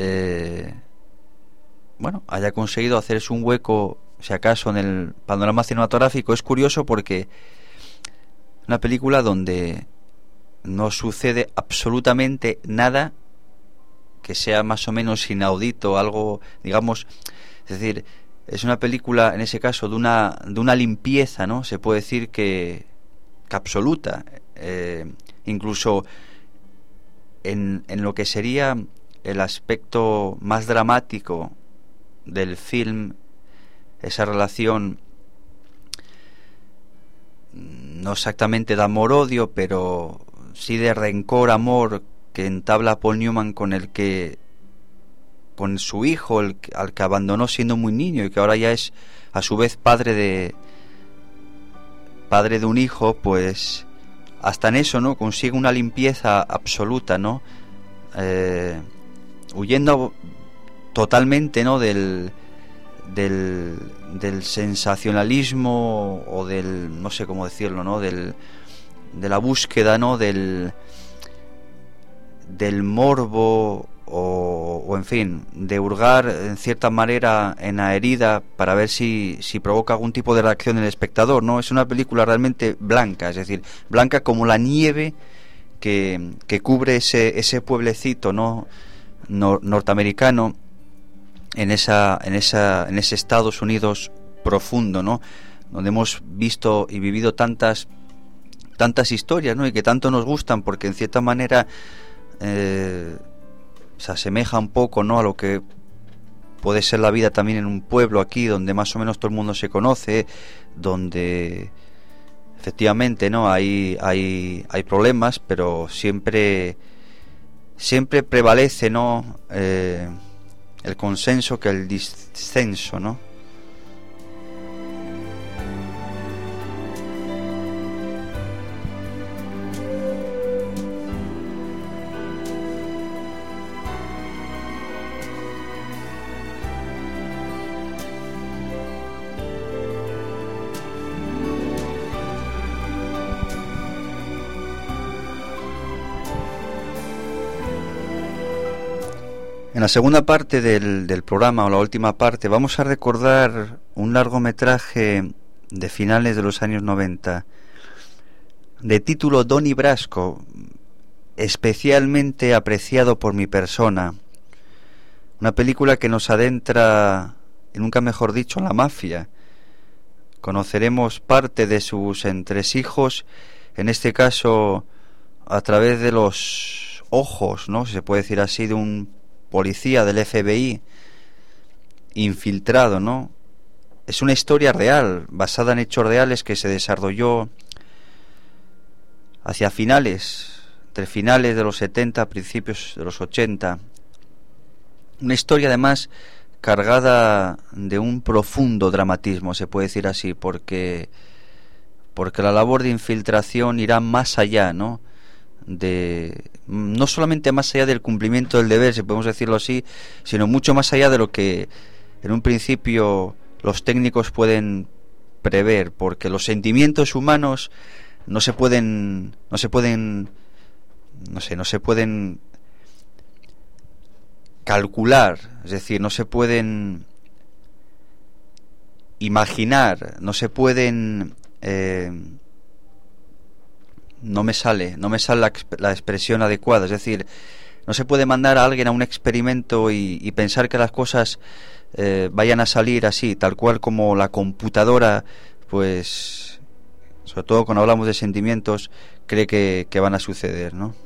haya conseguido hacerse un hueco, si acaso, en el panorama cinematográfico, es curioso porque una película donde no sucede absolutamente nada que sea más o menos inaudito, algo, digamos, es decir, es una película en ese caso de una limpieza, ¿no? Se puede decir que absoluta, incluso en lo que sería el aspecto más dramático del film, esa relación no exactamente de amor-odio, pero sí de rencor-amor que entabla Paul Newman con su hijo, al que abandonó siendo muy niño y que ahora ya es a su vez padre de un hijo, pues hasta en eso, ¿no? Consigue una limpieza absoluta, ¿no? Huyendo totalmente, ¿no? del sensacionalismo o del, no sé cómo decirlo, ¿no? De la búsqueda, ¿no? Del morbo o en fin, de hurgar en cierta manera en la herida para ver si provoca algún tipo de reacción en el espectador, ¿no? Es una película realmente blanca, es decir, blanca como la nieve que cubre ese pueblecito, ¿no? Norteamericano en ese Estados Unidos profundo, ¿no? Donde hemos visto y vivido tantas historias, ¿no? Y que tanto nos gustan porque en cierta manera se asemeja un poco, ¿no? A lo que puede ser la vida también en un pueblo aquí donde más o menos todo el mundo se conoce, donde efectivamente, ¿no? Hay problemas, pero siempre prevalece, ¿no? El consenso que el disenso, ¿no? En la segunda parte del programa, o la última parte, vamos a recordar un largometraje de finales de los años 90, de título Donnie Brasco, especialmente apreciado por mi persona. Una película que nos adentra, y nunca mejor dicho, en la mafia. Conoceremos parte de sus entresijos, en este caso a través de los ojos, ¿no? Se puede decir así, de un policía del FBI infiltrado, ¿no? Es una historia real, basada en hechos reales, que se desarrolló hacia entre finales de los 70, principios de los 80. Una historia además cargada de un profundo dramatismo, se puede decir así, porque la labor de infiltración irá más allá, ¿no? No solamente más allá del cumplimiento del deber, si podemos decirlo así, sino mucho más allá de lo que en un principio los técnicos pueden prever, porque los sentimientos humanos no se pueden calcular, es decir, no se pueden imaginar, no se pueden no me sale la expresión adecuada, es decir, no se puede mandar a alguien a un experimento y pensar que las cosas vayan a salir así, tal cual como la computadora, pues, sobre todo cuando hablamos de sentimientos, cree que van a suceder, ¿no?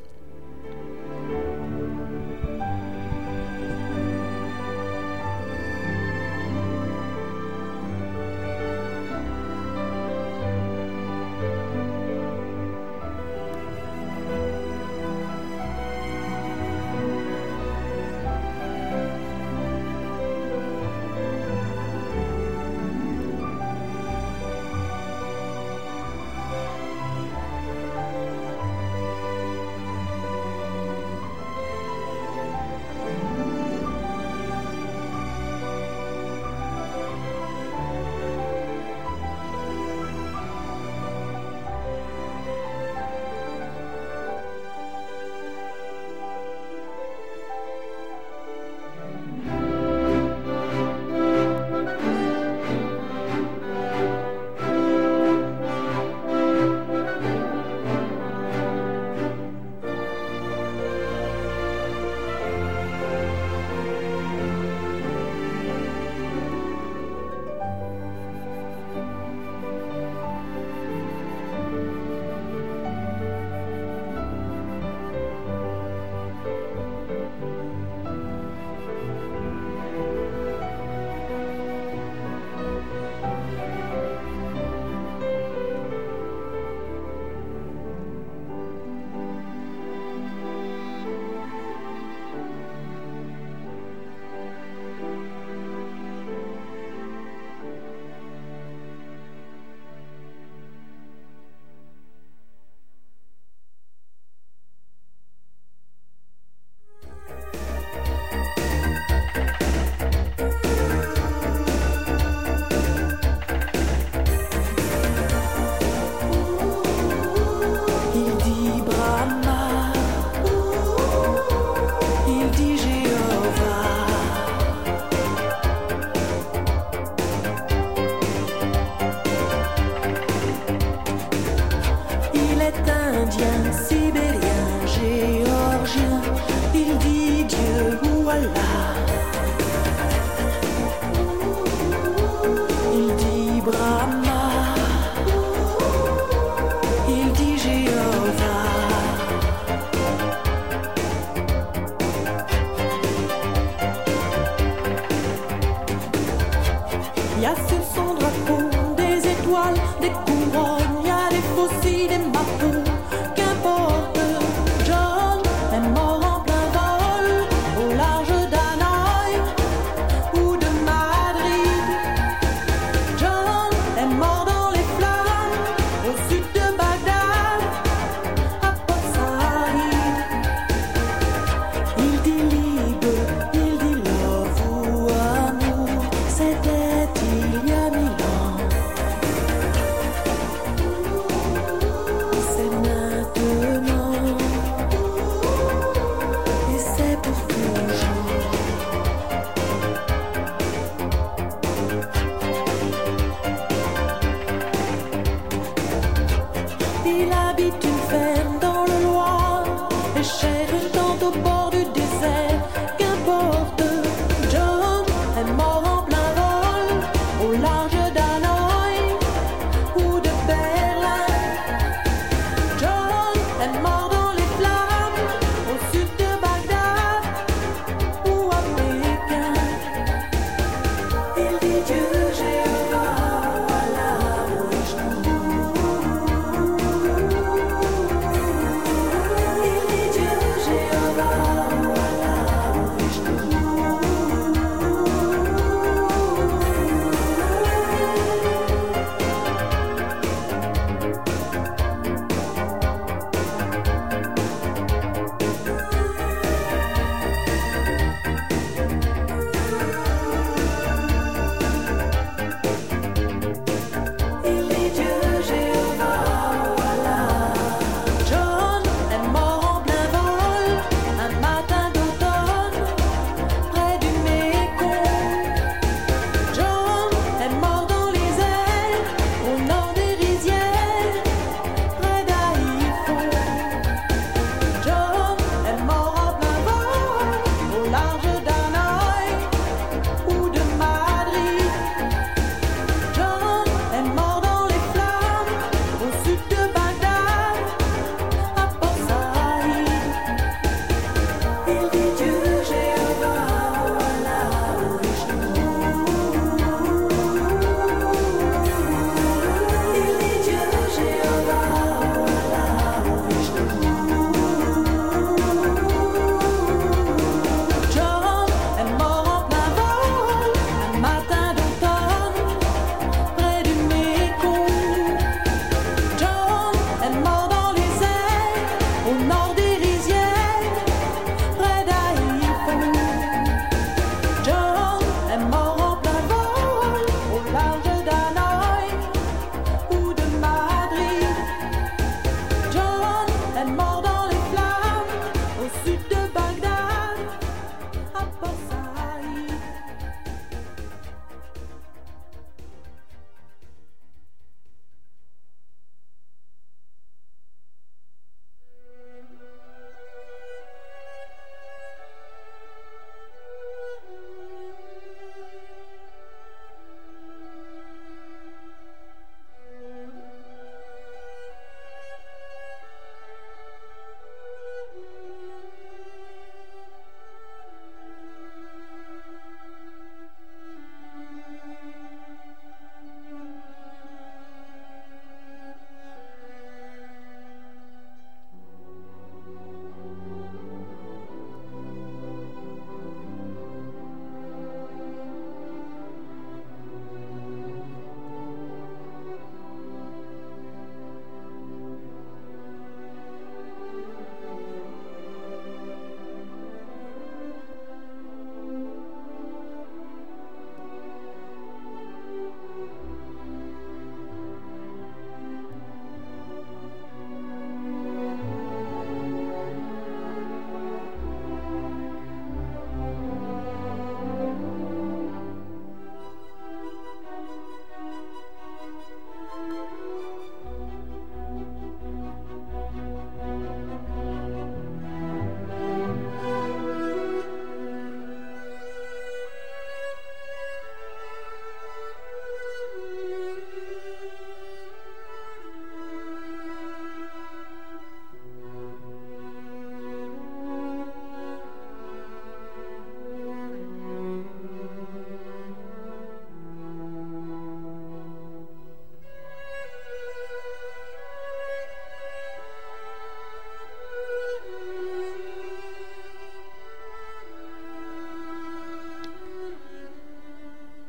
Brahma, il dit Jéhovah. Il y a sur son drapeau des étoiles, des couronnes, il y a des faucilles, des marteaux, qu'importe. John est mort en plein vol, au large d'Hanoï ou de Madrid. John est mort dans les flammes, au sud de Bagdad, à Port Saïd. Il dit libre, il dit love ou amour, c'était il y a 1000 ans.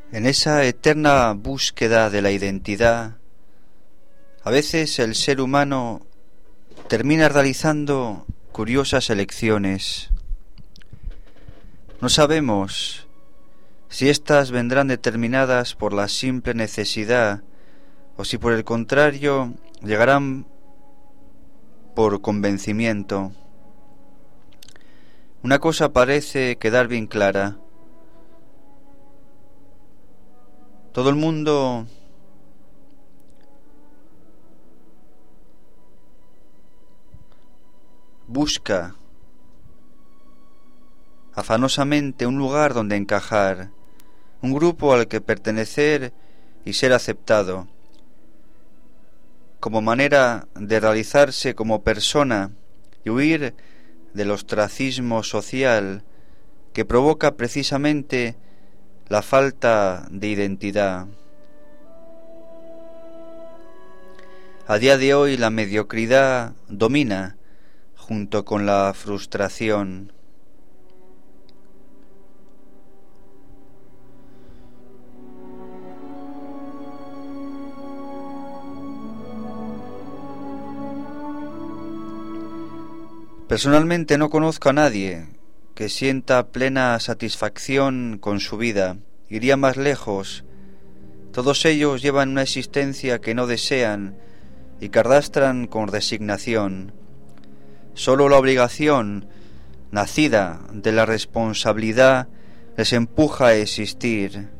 En esa eterna búsqueda de la identidad, a veces el ser humano termina realizando curiosas elecciones. No sabemos si éstas vendrán determinadas por la simple necesidad o si por el contrario llegarán por convencimiento. Una cosa parece quedar bien clara. Todo el mundo busca afanosamente un lugar donde encajar, un grupo al que pertenecer y ser aceptado, como manera de realizarse como persona y huir del ostracismo social que provoca precisamente la falta de identidad. A día de hoy la mediocridad domina junto con la frustración. Personalmente no conozco a nadie que sienta plena satisfacción con su vida. Iría más lejos. Todos ellos llevan una existencia que no desean y que arrastran con resignación. Solo la obligación, nacida de la responsabilidad, les empuja a existir.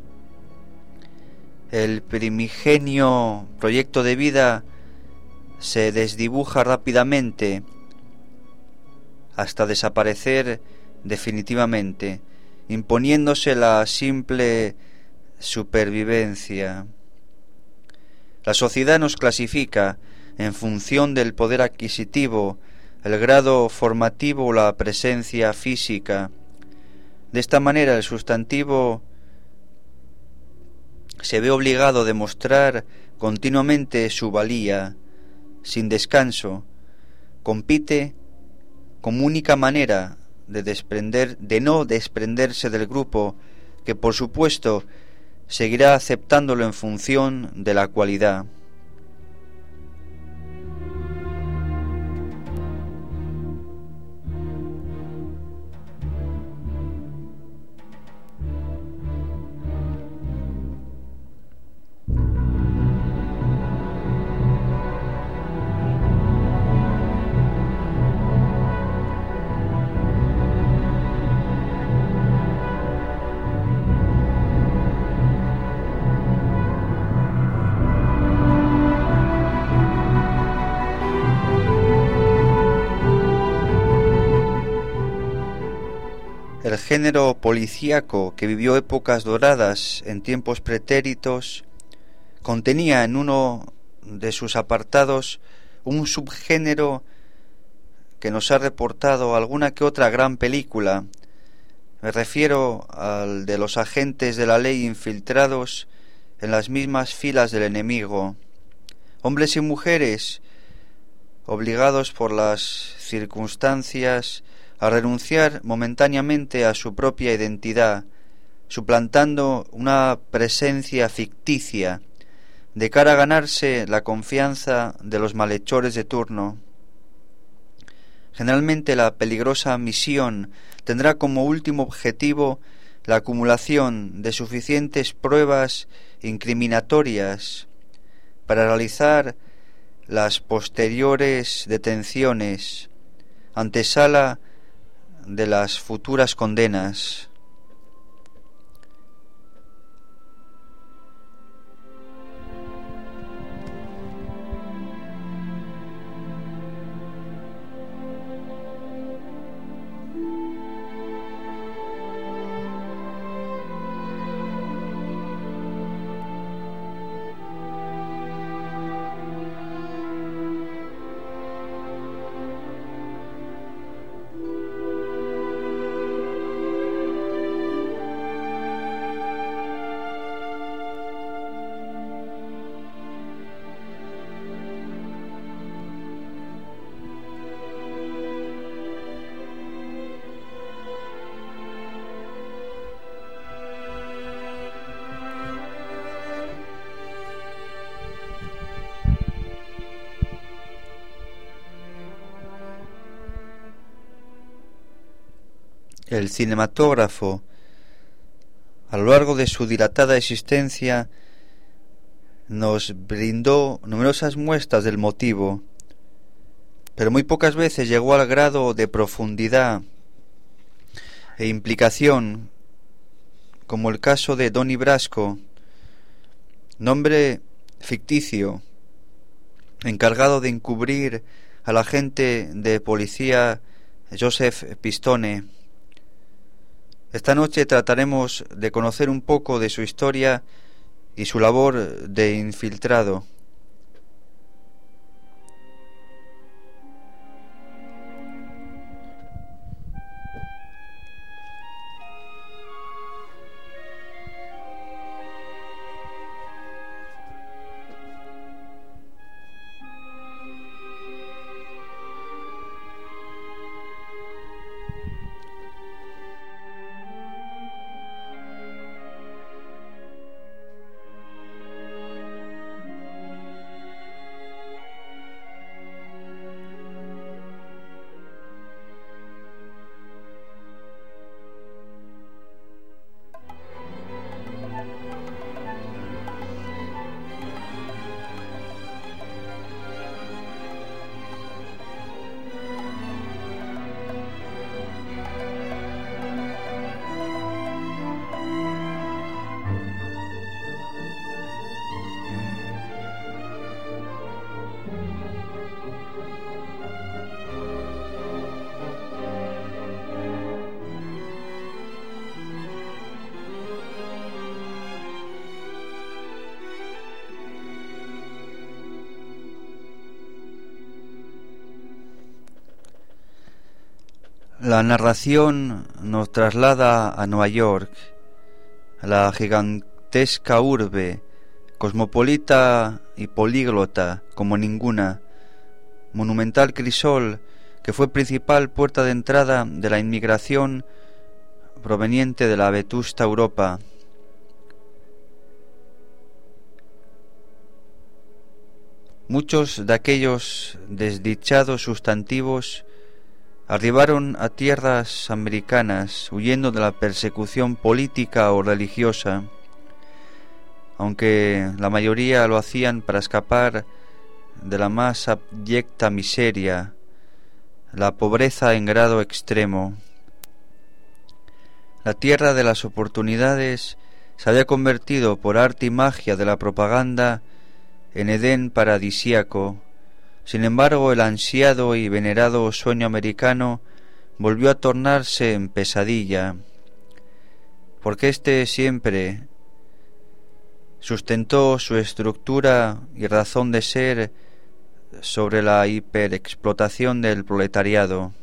El primigenio proyecto de vida se desdibuja rápidamente hasta desaparecer definitivamente, imponiéndose la simple supervivencia. La sociedad nos clasifica en función del poder adquisitivo, el grado formativo o la presencia física. De esta manera el sustantivo se ve obligado a demostrar continuamente su valía, sin descanso. Compite como única manera de no desprenderse del grupo, que por supuesto seguirá aceptándolo en función de la cualidad. El género policíaco, que vivió épocas doradas en tiempos pretéritos, contenía en uno de sus apartados un subgénero que nos ha reportado alguna que otra gran película. Me refiero al de los agentes de la ley infiltrados en las mismas filas del enemigo, hombres y mujeres obligados por las circunstancias a renunciar momentáneamente a su propia identidad, suplantando una presencia ficticia, de cara a ganarse la confianza de los malhechores de turno. Generalmente la peligrosa misión tendrá como último objetivo la acumulación de suficientes pruebas incriminatorias para realizar las posteriores detenciones, antesala de las futuras condenas. El cinematógrafo, a lo largo de su dilatada existencia, nos brindó numerosas muestras del motivo, pero muy pocas veces llegó al grado de profundidad e implicación, como el caso de Donnie Brasco, nombre ficticio encargado de encubrir al agente de policía Joseph Pistone. Esta noche trataremos de conocer un poco de su historia y su labor de infiltrado. La narración nos traslada a Nueva York, la gigantesca urbe, cosmopolita y políglota como ninguna, monumental crisol que fue principal puerta de entrada de la inmigración proveniente de la vetusta Europa. Muchos de aquellos desdichados sustantivos arribaron a tierras americanas huyendo de la persecución política o religiosa, aunque la mayoría lo hacían para escapar de la más abyecta miseria, la pobreza en grado extremo. La tierra de las oportunidades se había convertido por arte y magia de la propaganda en Edén paradisíaco. Sin embargo, el ansiado y venerado sueño americano volvió a tornarse en pesadilla, porque éste siempre sustentó su estructura y razón de ser sobre la hiperexplotación del proletariado.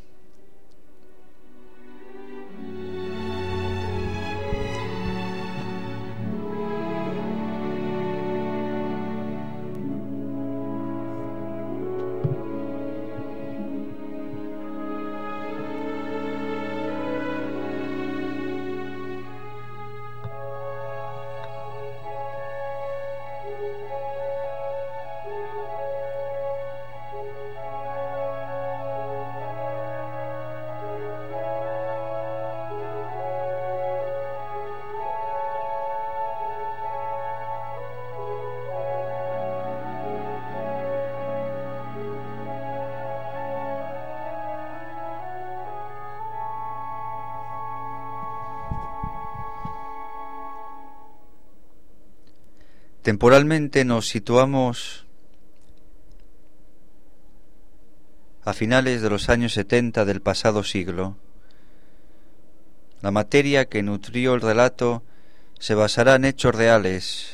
Temporalmente nos situamos a finales de los años 70 del pasado siglo. La materia que nutrió el relato se basará en hechos reales,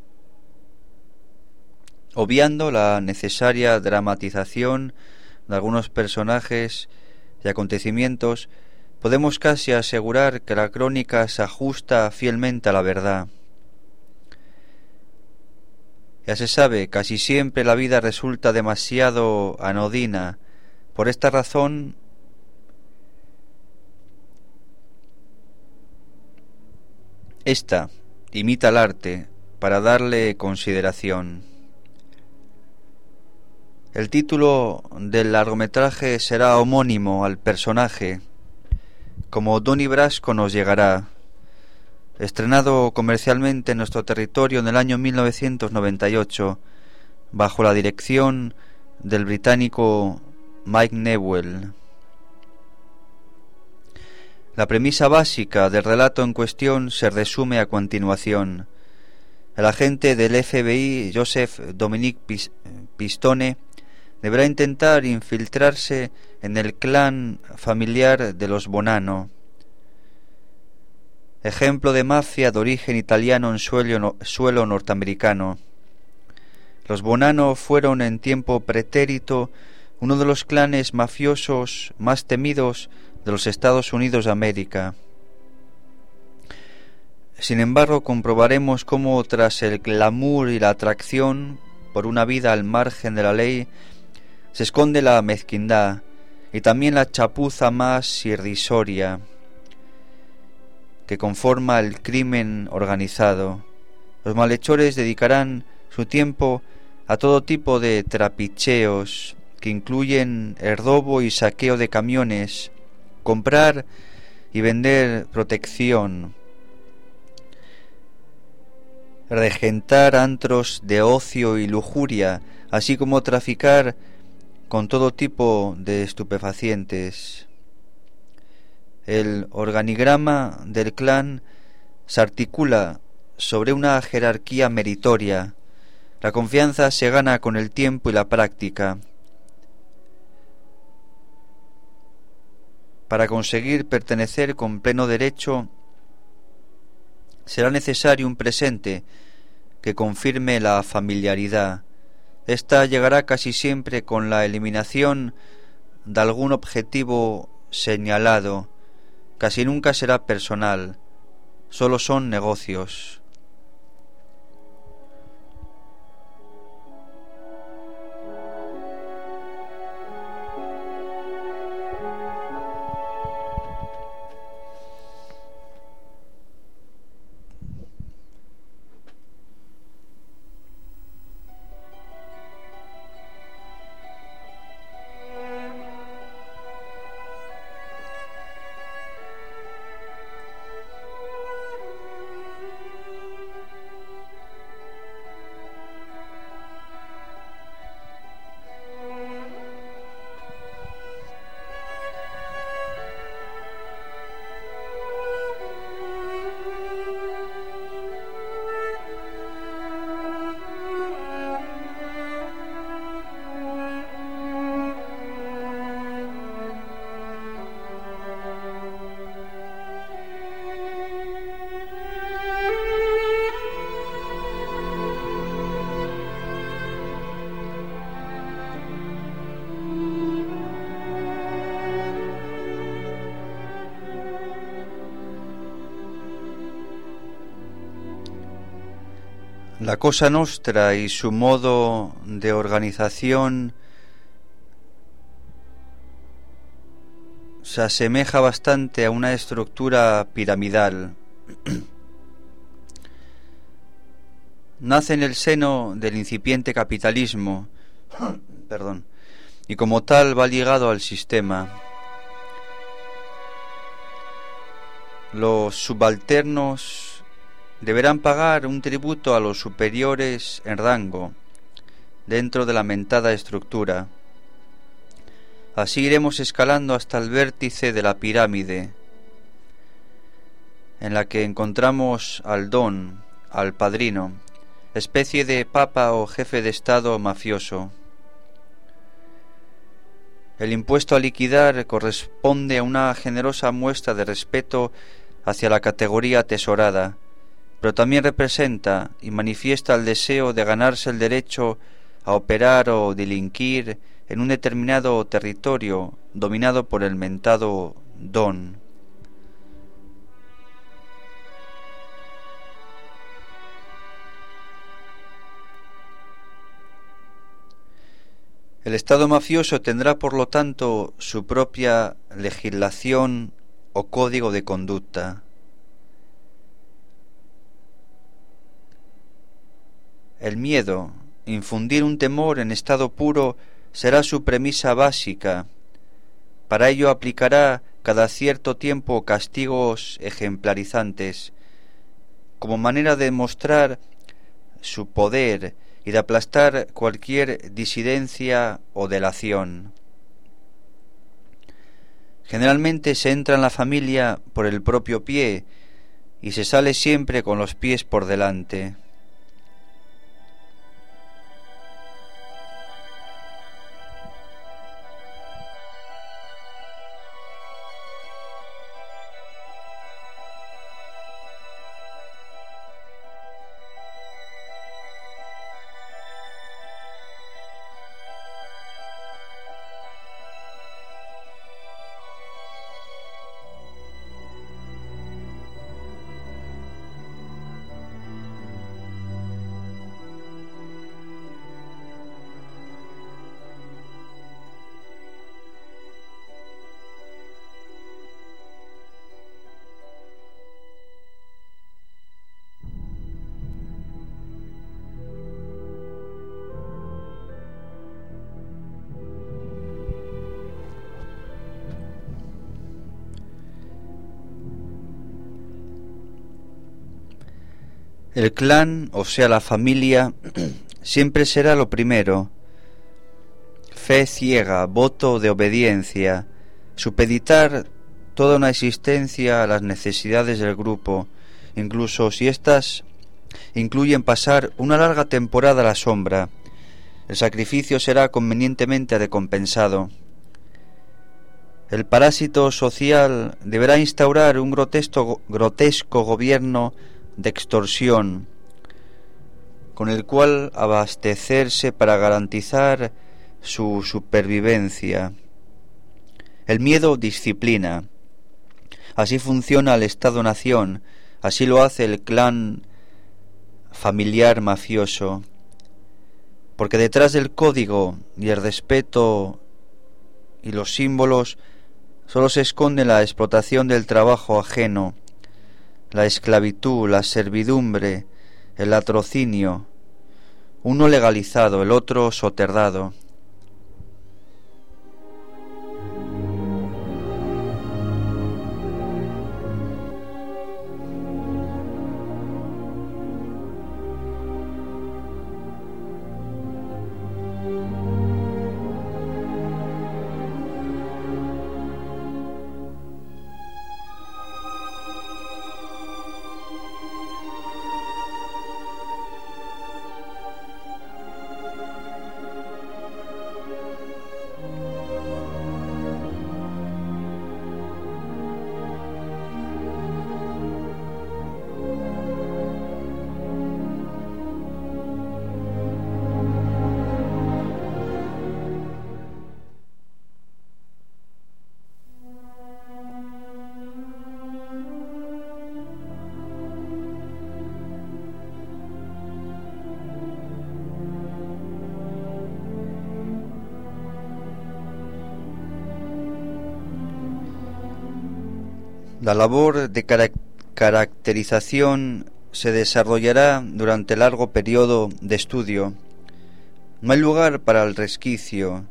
obviando la necesaria dramatización de algunos personajes y acontecimientos. Podemos casi asegurar que la crónica se ajusta fielmente a la verdad. Ya se sabe, casi siempre la vida resulta demasiado anodina. Por esta razón, esta imita el arte para darle consideración. El título del largometraje será homónimo al personaje, como Donnie Brasco nos llegará, estrenado comercialmente en nuestro territorio en el año 1998, bajo la dirección del británico Mike Newell. La premisa básica del relato en cuestión se resume a continuación. El agente del FBI, Joseph Dominic Pistone, deberá intentar infiltrarse en el clan familiar de los Bonanno, ejemplo de mafia de origen italiano en suelo norteamericano. Los Bonanno fueron en tiempo pretérito uno de los clanes mafiosos más temidos de los Estados Unidos de América. Sin embargo, comprobaremos cómo tras el glamour y la atracción por una vida al margen de la ley se esconde la mezquindad y también la chapuza más irrisoria que conforma el crimen organizado. Los malhechores dedicarán su tiempo a todo tipo de trapicheos que incluyen el robo y saqueo de camiones, comprar y vender protección, regentar antros de ocio y lujuria, así como traficar con todo tipo de estupefacientes. El organigrama del clan se articula sobre una jerarquía meritoria. La confianza se gana con el tiempo y la práctica. Para conseguir pertenecer con pleno derecho, será necesario un presente que confirme la familiaridad. Esta llegará casi siempre con la eliminación de algún objetivo señalado. Casi nunca será personal, solo son negocios. La Cosa Nostra y su modo de organización se asemeja bastante a una estructura piramidal. Nace en el seno del incipiente capitalismo, y como tal va ligado al sistema. Los subalternos deberán pagar un tributo a los superiores en rango dentro de la mentada estructura. Así iremos escalando hasta el vértice de la pirámide, en la que encontramos al don, al padrino, especie de papa o jefe de estado mafioso. El impuesto a liquidar corresponde a una generosa muestra de respeto hacia la categoría atesorada, pero también representa y manifiesta el deseo de ganarse el derecho a operar o delinquir en un determinado territorio dominado por el mentado don. El Estado mafioso tendrá, por lo tanto, su propia legislación o código de conducta. El miedo, infundir un temor en estado puro, será su premisa básica. Para ello aplicará cada cierto tiempo castigos ejemplarizantes, como manera de mostrar su poder y de aplastar cualquier disidencia o delación. Generalmente se entra en la familia por el propio pie y se sale siempre con los pies por delante. El clan, o sea la familia, siempre será lo primero. Fe ciega, voto de obediencia, supeditar toda una existencia a las necesidades del grupo, incluso si éstas incluyen pasar una larga temporada a la sombra. El sacrificio será convenientemente recompensado. El parásito social deberá instaurar un grotesco gobierno de extorsión, con el cual abastecerse para garantizar su supervivencia. El miedo disciplina. Así funciona el Estado-nación, así lo hace el clan familiar mafioso, porque detrás del código y el respeto y los símbolos solo se esconde la explotación del trabajo ajeno, la esclavitud, la servidumbre, el latrocinio, uno legalizado, el otro soterrado. La labor de caracterización se desarrollará durante largo periodo de estudio. No hay lugar para el resquicio.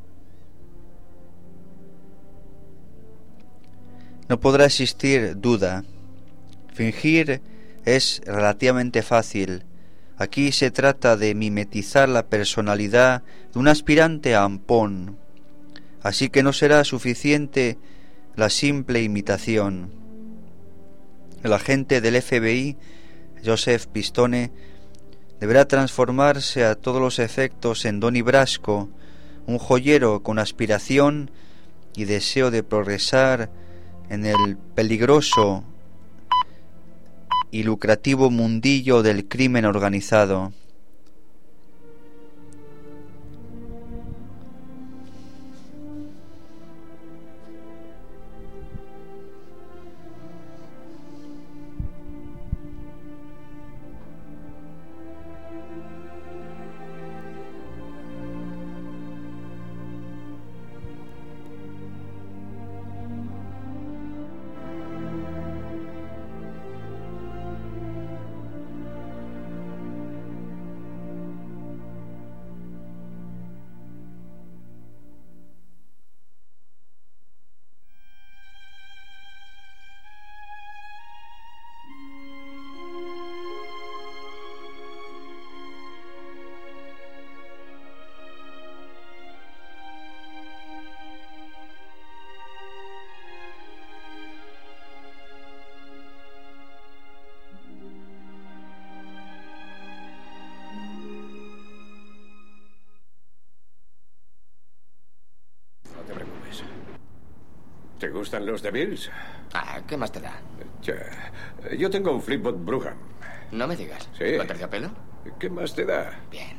No podrá existir duda. Fingir es relativamente fácil. Aquí se trata de mimetizar la personalidad de un aspirante a ampón. Así que no será suficiente la simple imitación. El agente del FBI, Joseph Pistone, deberá transformarse a todos los efectos en Donnie Brasco, un joyero con aspiración y deseo de progresar en el peligroso y lucrativo mundillo del crimen organizado. ¿Te gustan los de Bills? Ah, ¿qué más te da? Ya. Yo tengo un Fleetwood Brougham. No me digas. Sí. ¿Con terciopelo? ¿Qué más te da? Bien.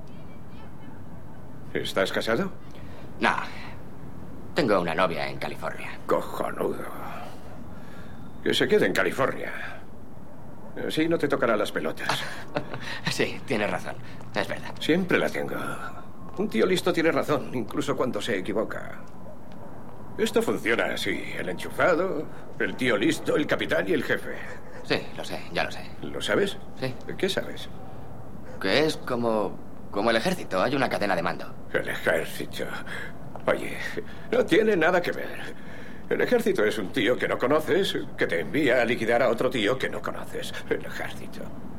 ¿Estás casado? No. Tengo una novia en California. Cojonudo. Que se quede en California. Así no te tocará las pelotas. Sí, tienes razón. Es verdad. Siempre la tengo. Un tío listo tiene razón, incluso cuando se equivoca. Esto funciona así. El enchufado, el tío listo, el capitán y el jefe. Sí, lo sé, ya lo sé. ¿Lo sabes? Sí. ¿Qué sabes? Que es como el ejército. Hay una cadena de mando. El ejército. Oye, no tiene nada que ver. El ejército es un tío que no conoces, que te envía a liquidar a otro tío que no conoces. El ejército.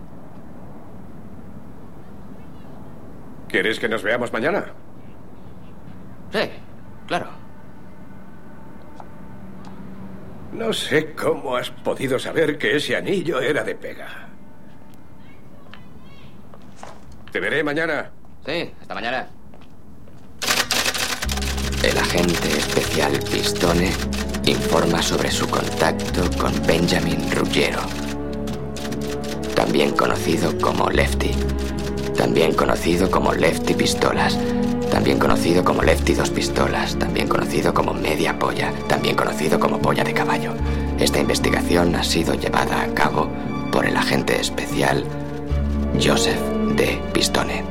¿Quieres que nos veamos mañana? Sí, claro. No sé cómo has podido saber que ese anillo era de pega. Te veré mañana. Sí, hasta mañana. El agente especial Pistone informa sobre su contacto con Benjamin Ruggiero, también conocido como Lefty, también conocido como Lefty Pistolas, también conocido como Lefty Dos Pistolas, también conocido como Media Polla, también conocido como Polla de Caballo. Esta investigación ha sido llevada a cabo por el agente especial Joseph D. Pistone.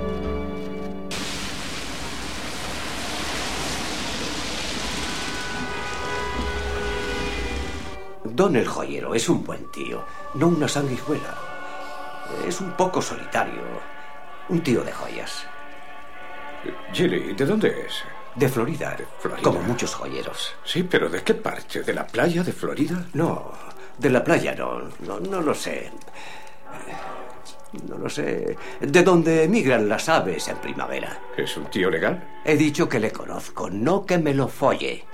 Don el joyero es un buen tío, no una sanguijuela. Es un poco solitario. Un tío de joyas. Gilly, ¿de dónde es? De Florida, Florida. como muchos joyeros. Sí, pero ¿de qué parte? ¿De la playa de Florida? No, de la playa no lo sé. No lo sé. De donde emigran las aves en primavera. ¿Es un tío legal? He dicho que le conozco, no que me lo folle.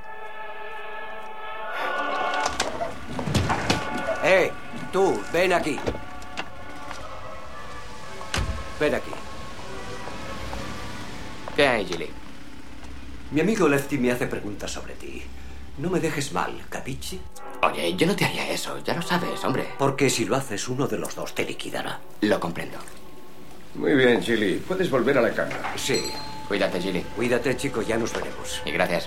Tú, ven aquí. Ven aquí. ¿Qué hay, Gilly? Mi amigo Lefty me hace preguntas sobre ti. No me dejes mal, ¿capichi? Oye, yo no te haría eso, ya lo sabes, hombre. Porque si lo haces, uno de los dos te liquidará. Lo comprendo. Muy bien, Gilly. Puedes volver a la cama. Sí. Cuídate, Gilly. Cuídate, chico, ya nos veremos. Y gracias.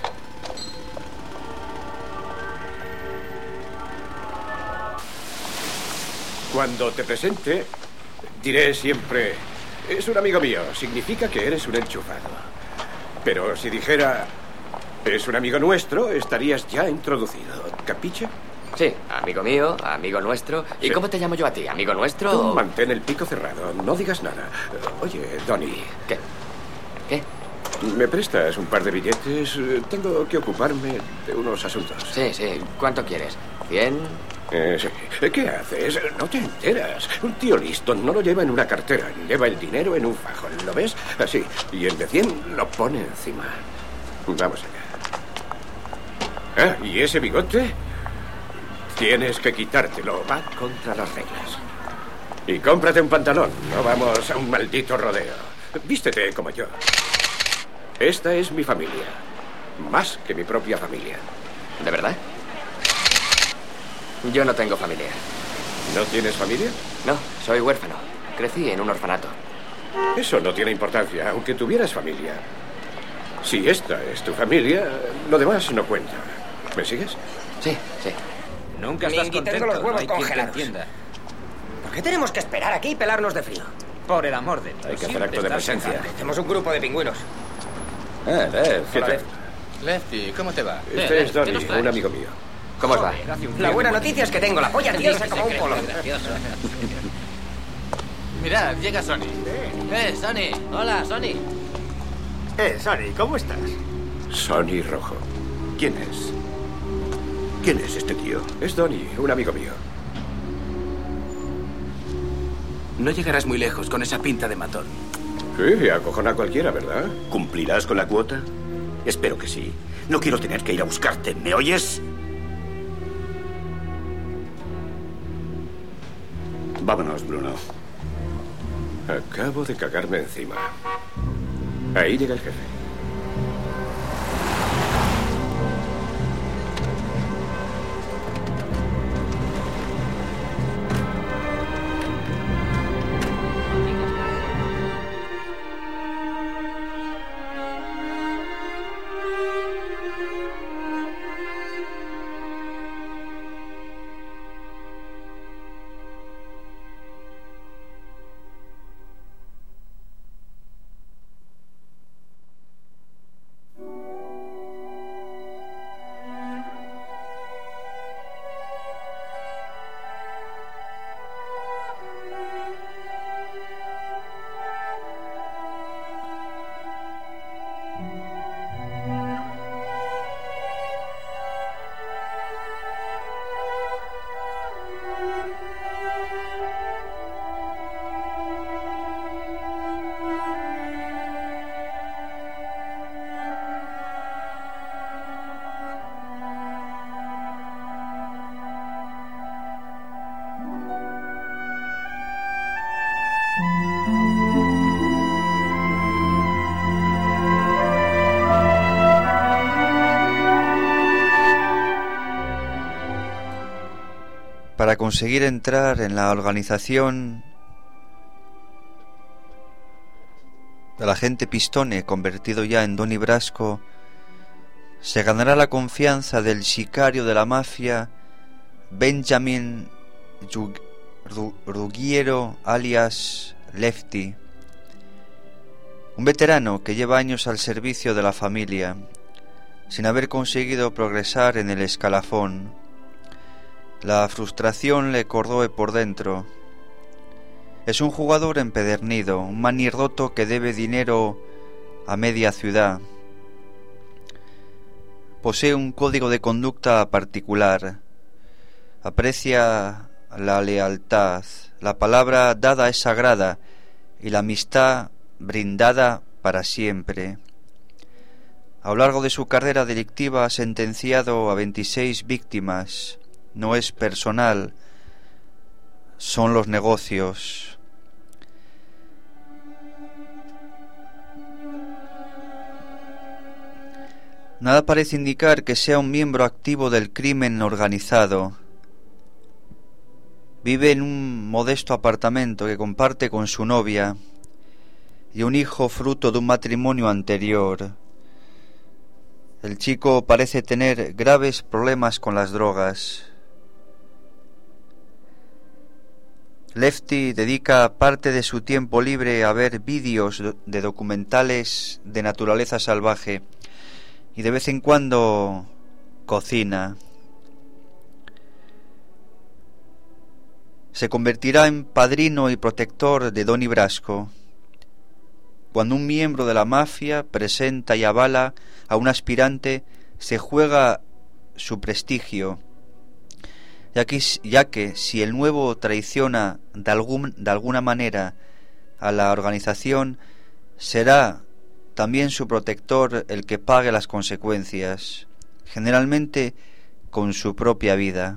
Cuando te presente, diré siempre, es un amigo mío, significa que eres un enchufado. Pero si dijera, es un amigo nuestro, estarías ya introducido. ¿Capiche? Sí, amigo mío, amigo nuestro. ¿Y Sí. cómo te llamo yo a ti? ¿Amigo nuestro? Tú o- mantén el pico cerrado, no digas nada. Oye, Donnie, ¿Qué? ¿Qué? ¿me prestas un par de billetes? Tengo que ocuparme de unos asuntos. Sí, sí. ¿Cuánto quieres? ¿100? Sí. ¿Qué haces? No te enteras. Un tío listo no lo lleva en una cartera, lleva el dinero en un fajo. ¿Lo ves? Así. Y el de 100 lo pone encima. Vamos allá. ¿Y ese bigote? Tienes que quitártelo. Va contra las reglas. Y cómprate un pantalón. No vamos a un maldito rodeo. Vístete como yo. Esta es mi familia. Más que mi propia familia. ¿De verdad? Yo no tengo familia. ¿No tienes familia? No, soy huérfano. Crecí en un orfanato. Eso no tiene importancia, aunque tuvieras familia. Si esta es tu familia, lo demás no cuenta. ¿Me sigues? Sí, sí. Nunca estás Mingui, contento. tengo los huevos no hay quien te congelados. entienda. ¿Por qué tenemos que esperar aquí y pelarnos de frío? Por el amor de Dios. Hay que hacer siempre acto de estás presencia. sentado. Hacemos un grupo de pingüinos. ¿Qué Hola, tal? Lefty, ¿cómo te va? Este es Donnie, un amigo mío. ¿Cómo os va? La buena noticia es que tengo la polla tiesa como un polo. Mirad, llega Sony. Sony. Hola, Sony. Sonny, ¿cómo estás? Sonny Rojo. ¿Quién es? ¿Quién es este tío? Es Donnie, un amigo mío. No llegarás muy lejos con esa pinta de matón. Sí, acojona a cualquiera, ¿verdad? ¿Cumplirás con la cuota? Espero que sí. No quiero tener que ir a buscarte, ¿me oyes? Vámonos, Bruno. Acabo de cagarme encima. Ahí llega el jefe. conseguir entrar en la organización del agente Pistone, convertido ya en Donnie Brasco, se ganará la confianza del sicario de la mafia Benjamin Ruggiero, alias Lefty, un veterano que lleva años al servicio de la familia, sin haber conseguido progresar en el escalafón. La frustración le corroe por dentro. Es un jugador empedernido, un manirroto que debe dinero a media ciudad. Posee un código de conducta particular. Aprecia la lealtad. La palabra dada es sagrada y la amistad brindada para siempre. A lo largo de su carrera delictiva ha sentenciado a 26 víctimas. No es personal, son los negocios. Nada parece indicar que sea un miembro activo del crimen organizado. Vive en un modesto apartamento que comparte con su novia y un hijo fruto de un matrimonio anterior. El chico parece tener graves problemas con las drogas. Lefty dedica parte de su tiempo libre a ver vídeos de documentales de naturaleza salvaje y de vez en cuando cocina. Se convertirá en padrino y protector de Donnie Brasco. Cuando un miembro de la mafia presenta y avala a un aspirante, se juega su prestigio, ya que si el nuevo traiciona de alguna manera a la organización, será también su protector el que pague las consecuencias, generalmente con su propia vida.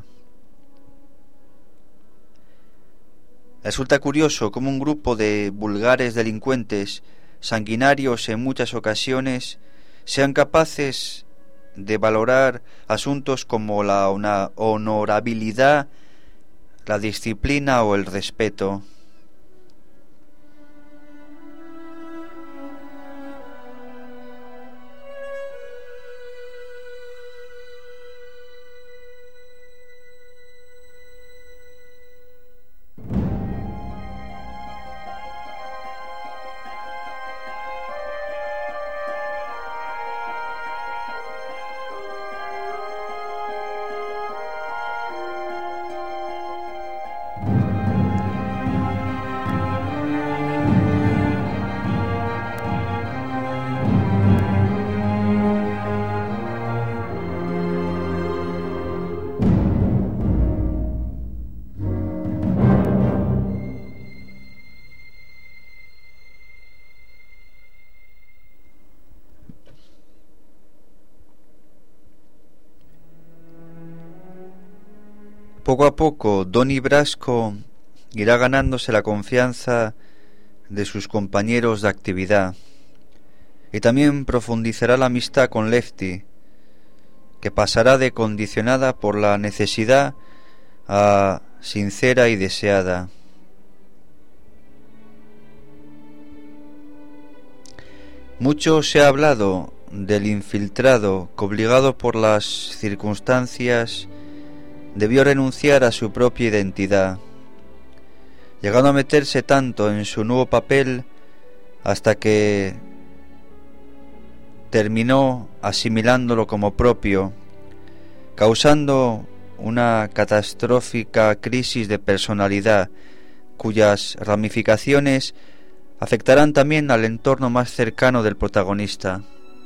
Resulta curioso cómo un grupo de vulgares delincuentes, sanguinarios en muchas ocasiones, sean capaces de valorar asuntos como la honorabilidad, la disciplina o el respeto. Poco a poco, Donnie Brasco irá ganándose la confianza de sus compañeros de actividad y también profundizará la amistad con Lefty, que pasará de condicionada por la necesidad a sincera y deseada. Mucho se ha hablado del infiltrado que, obligado por las circunstancias, debió renunciar a su propia identidad, llegando a meterse tanto en su nuevo papel hasta que terminó asimilándolo como propio, causando una catastrófica crisis de personalidad cuyas ramificaciones afectarán también al entorno más cercano del protagonista.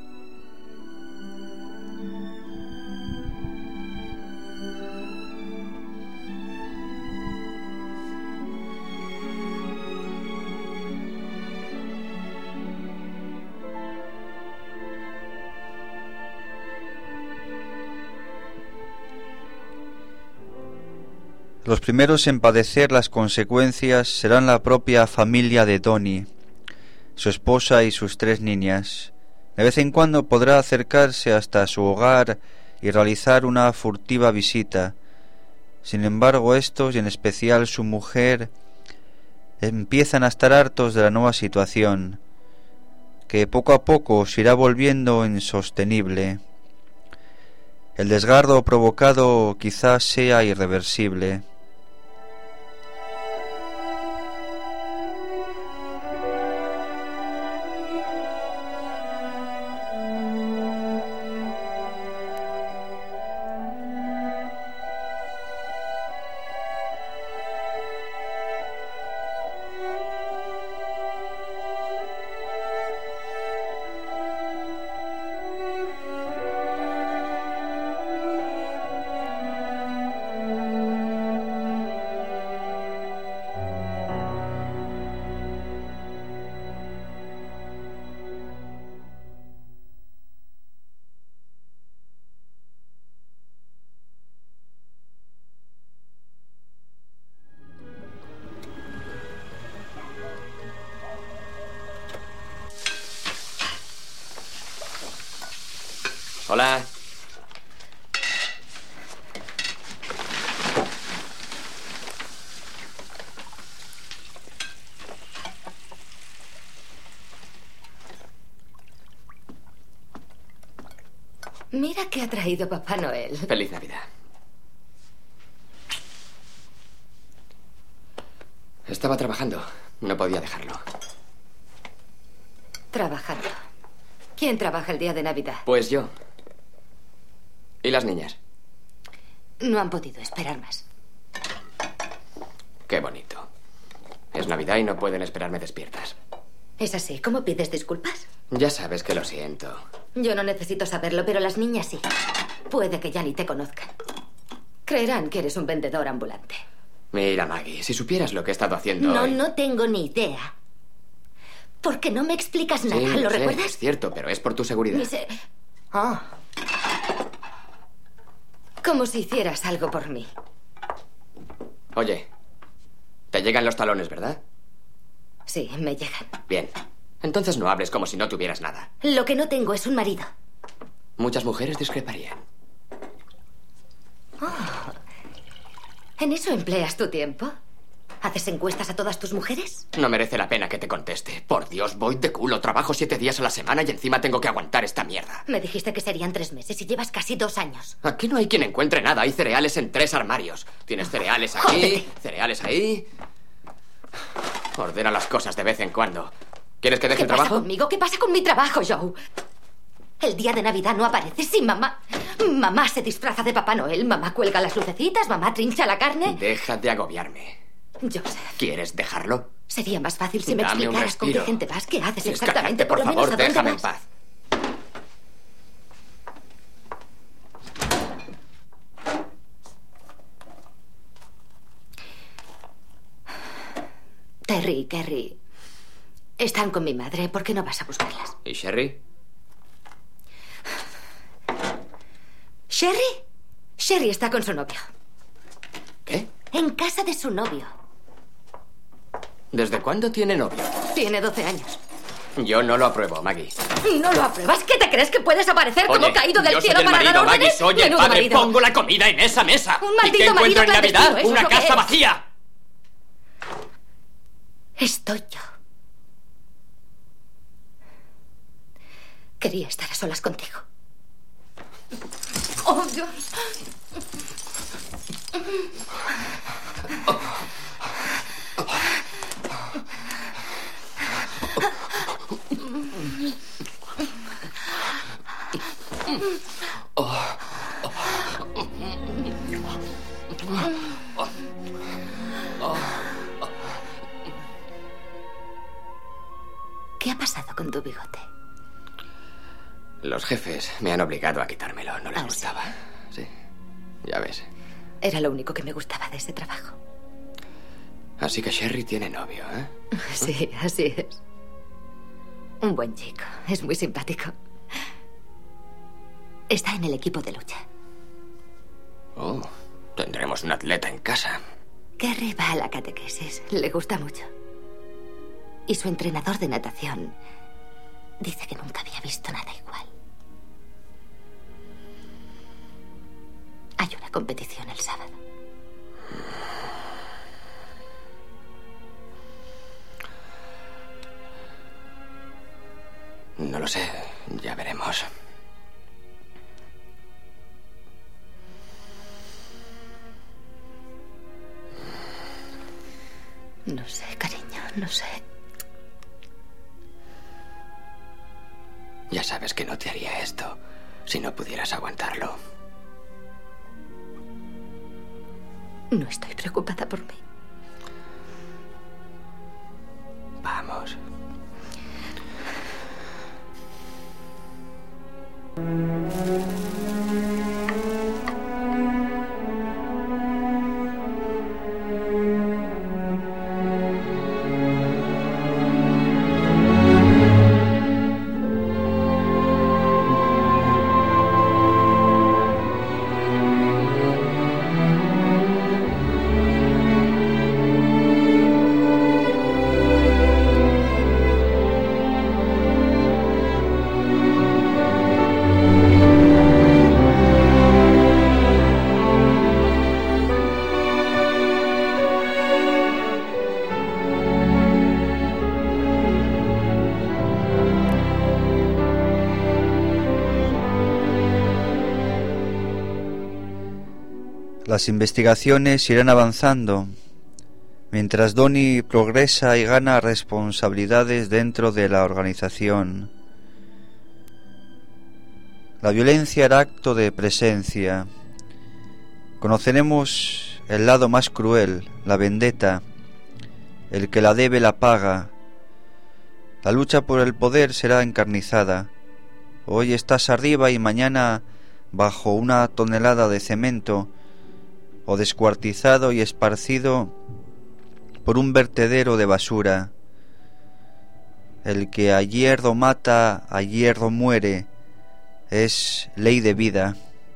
Los primeros en padecer las consecuencias serán la propia familia de Donnie, su esposa y sus 3 niñas. De vez en cuando podrá acercarse hasta su hogar y realizar una furtiva visita, Sin embargo, estos, y en especial su mujer, empiezan a estar hartos de la nueva situación, que poco a poco se irá volviendo insostenible. El desgarro provocado quizás sea irreversible. Hola. Mira qué ha traído Papá Noel. Feliz Navidad. Estaba trabajando. No podía dejarlo. Trabajando. ¿Quién trabaja el día de Navidad? Pues yo. ¿Y las niñas? No han podido esperar más. Qué bonito. Es Navidad y no pueden esperarme despiertas. ¿Es así? ¿Cómo pides disculpas? Ya sabes que lo siento. Yo no necesito saberlo, pero las niñas sí. Puede que ya ni te conozcan. Creerán que eres un vendedor ambulante. Mira, Maggie, si supieras lo que he estado haciendo No, hoy... no tengo ni idea. Porque no me explicas nada, Sí, ¿lo sé, recuerdas? es cierto, pero es por tu seguridad. Ah. Como si hicieras algo por mí. Oye, te llegan los talones, ¿verdad? Sí, me llegan. Bien. Entonces no hables como si no tuvieras nada. Lo que no tengo es un marido. Muchas mujeres discreparían. Oh. ¿En eso empleas tu tiempo? ¿Haces encuestas a todas tus mujeres? No merece la pena que te conteste. Por Dios, voy de culo. Trabajo 7 días a la semana y encima tengo que aguantar esta mierda. Me dijiste que serían 3 meses y llevas casi 2 años. Aquí no hay quien encuentre nada. Hay cereales en 3 armarios. Tienes cereales aquí, Jódete. cereales ahí. Ordena las cosas de vez en cuando. ¿Quieres que deje ¿Qué el pasa trabajo? conmigo? ¿Qué pasa con mi trabajo, Joe? El día de Navidad no aparece sin mamá. Mamá se disfraza de Papá Noel. Mamá cuelga las lucecitas. Mamá trincha la carne. Deja de agobiarme. Joseph. ¿Quieres dejarlo? Sería más fácil si me Dame un explicaras con qué respiro. gente vas, qué haces Tienes exactamente. cállate, por lo menos, favor, ¿a dónde déjame en vas? paz. Terry y Kerry están con mi madre. ¿Por qué no vas a buscarlas? ¿Y Sherry? ¿Sherry? Sherry está con su novio. ¿Qué? En casa de su novio. ¿Desde cuándo tiene novio? Tiene 12 años. Yo no lo apruebo, Maggie. ¿No lo apruebas? ¿Qué te crees que puedes aparecer como Oye, caído del yo soy cielo el para marido, dar Maggie, órdenes? soy el Menudo padre. marido. Pongo la comida en esa mesa. Un ¿Y maldito qué encuentro marido en Navidad? clandestino, eso es Una lo que casa eres. vacía. Estoy yo. Quería estar a solas contigo. ¡Oh, Dios! ¿Qué ha pasado con tu bigote? Los jefes me han obligado a quitármelo. No les Ah, gustaba. Sí. Ya ves. Era lo único que me gustaba de ese trabajo. Así que Sherry tiene novio, ¿eh? Sí, así es. Un buen chico. Es muy simpático. Está en el equipo de lucha. Oh, tendremos un atleta en casa. Kerry va a la catequesis. Le gusta mucho. Y su entrenador de natación dice que nunca había visto nada igual. Hay una competición el sábado. No lo sé, ya veremos. No sé, cariño, no sé. Ya sabes que no te haría esto si no pudieras aguantarlo. No estoy preocupada por mí. Vamos. Las investigaciones irán avanzando, mientras Donnie progresa y gana responsabilidades dentro de la organización. La violencia era acto de presencia. Conoceremos el lado más cruel, la vendetta. El que la debe la paga. La lucha por el poder será encarnizada. Hoy estás arriba y mañana bajo una tonelada de cemento, o descuartizado y esparcido por un vertedero de basura. El que a hierro mata, a hierro muere, es ley de vida.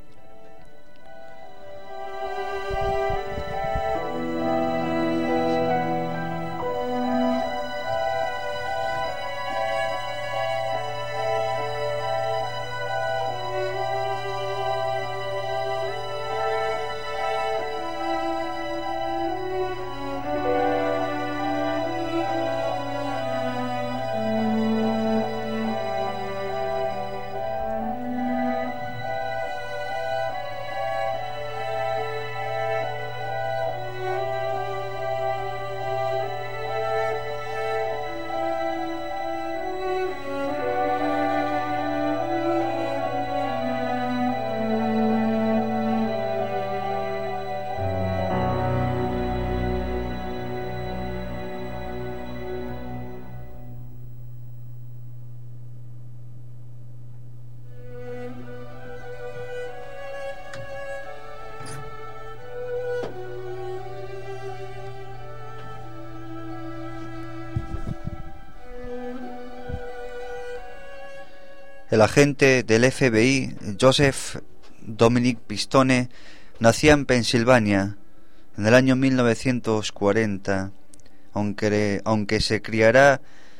El agente del FBI, Joseph Dominic Pistone, nacía en Pensilvania en el año 1940, aunque se criará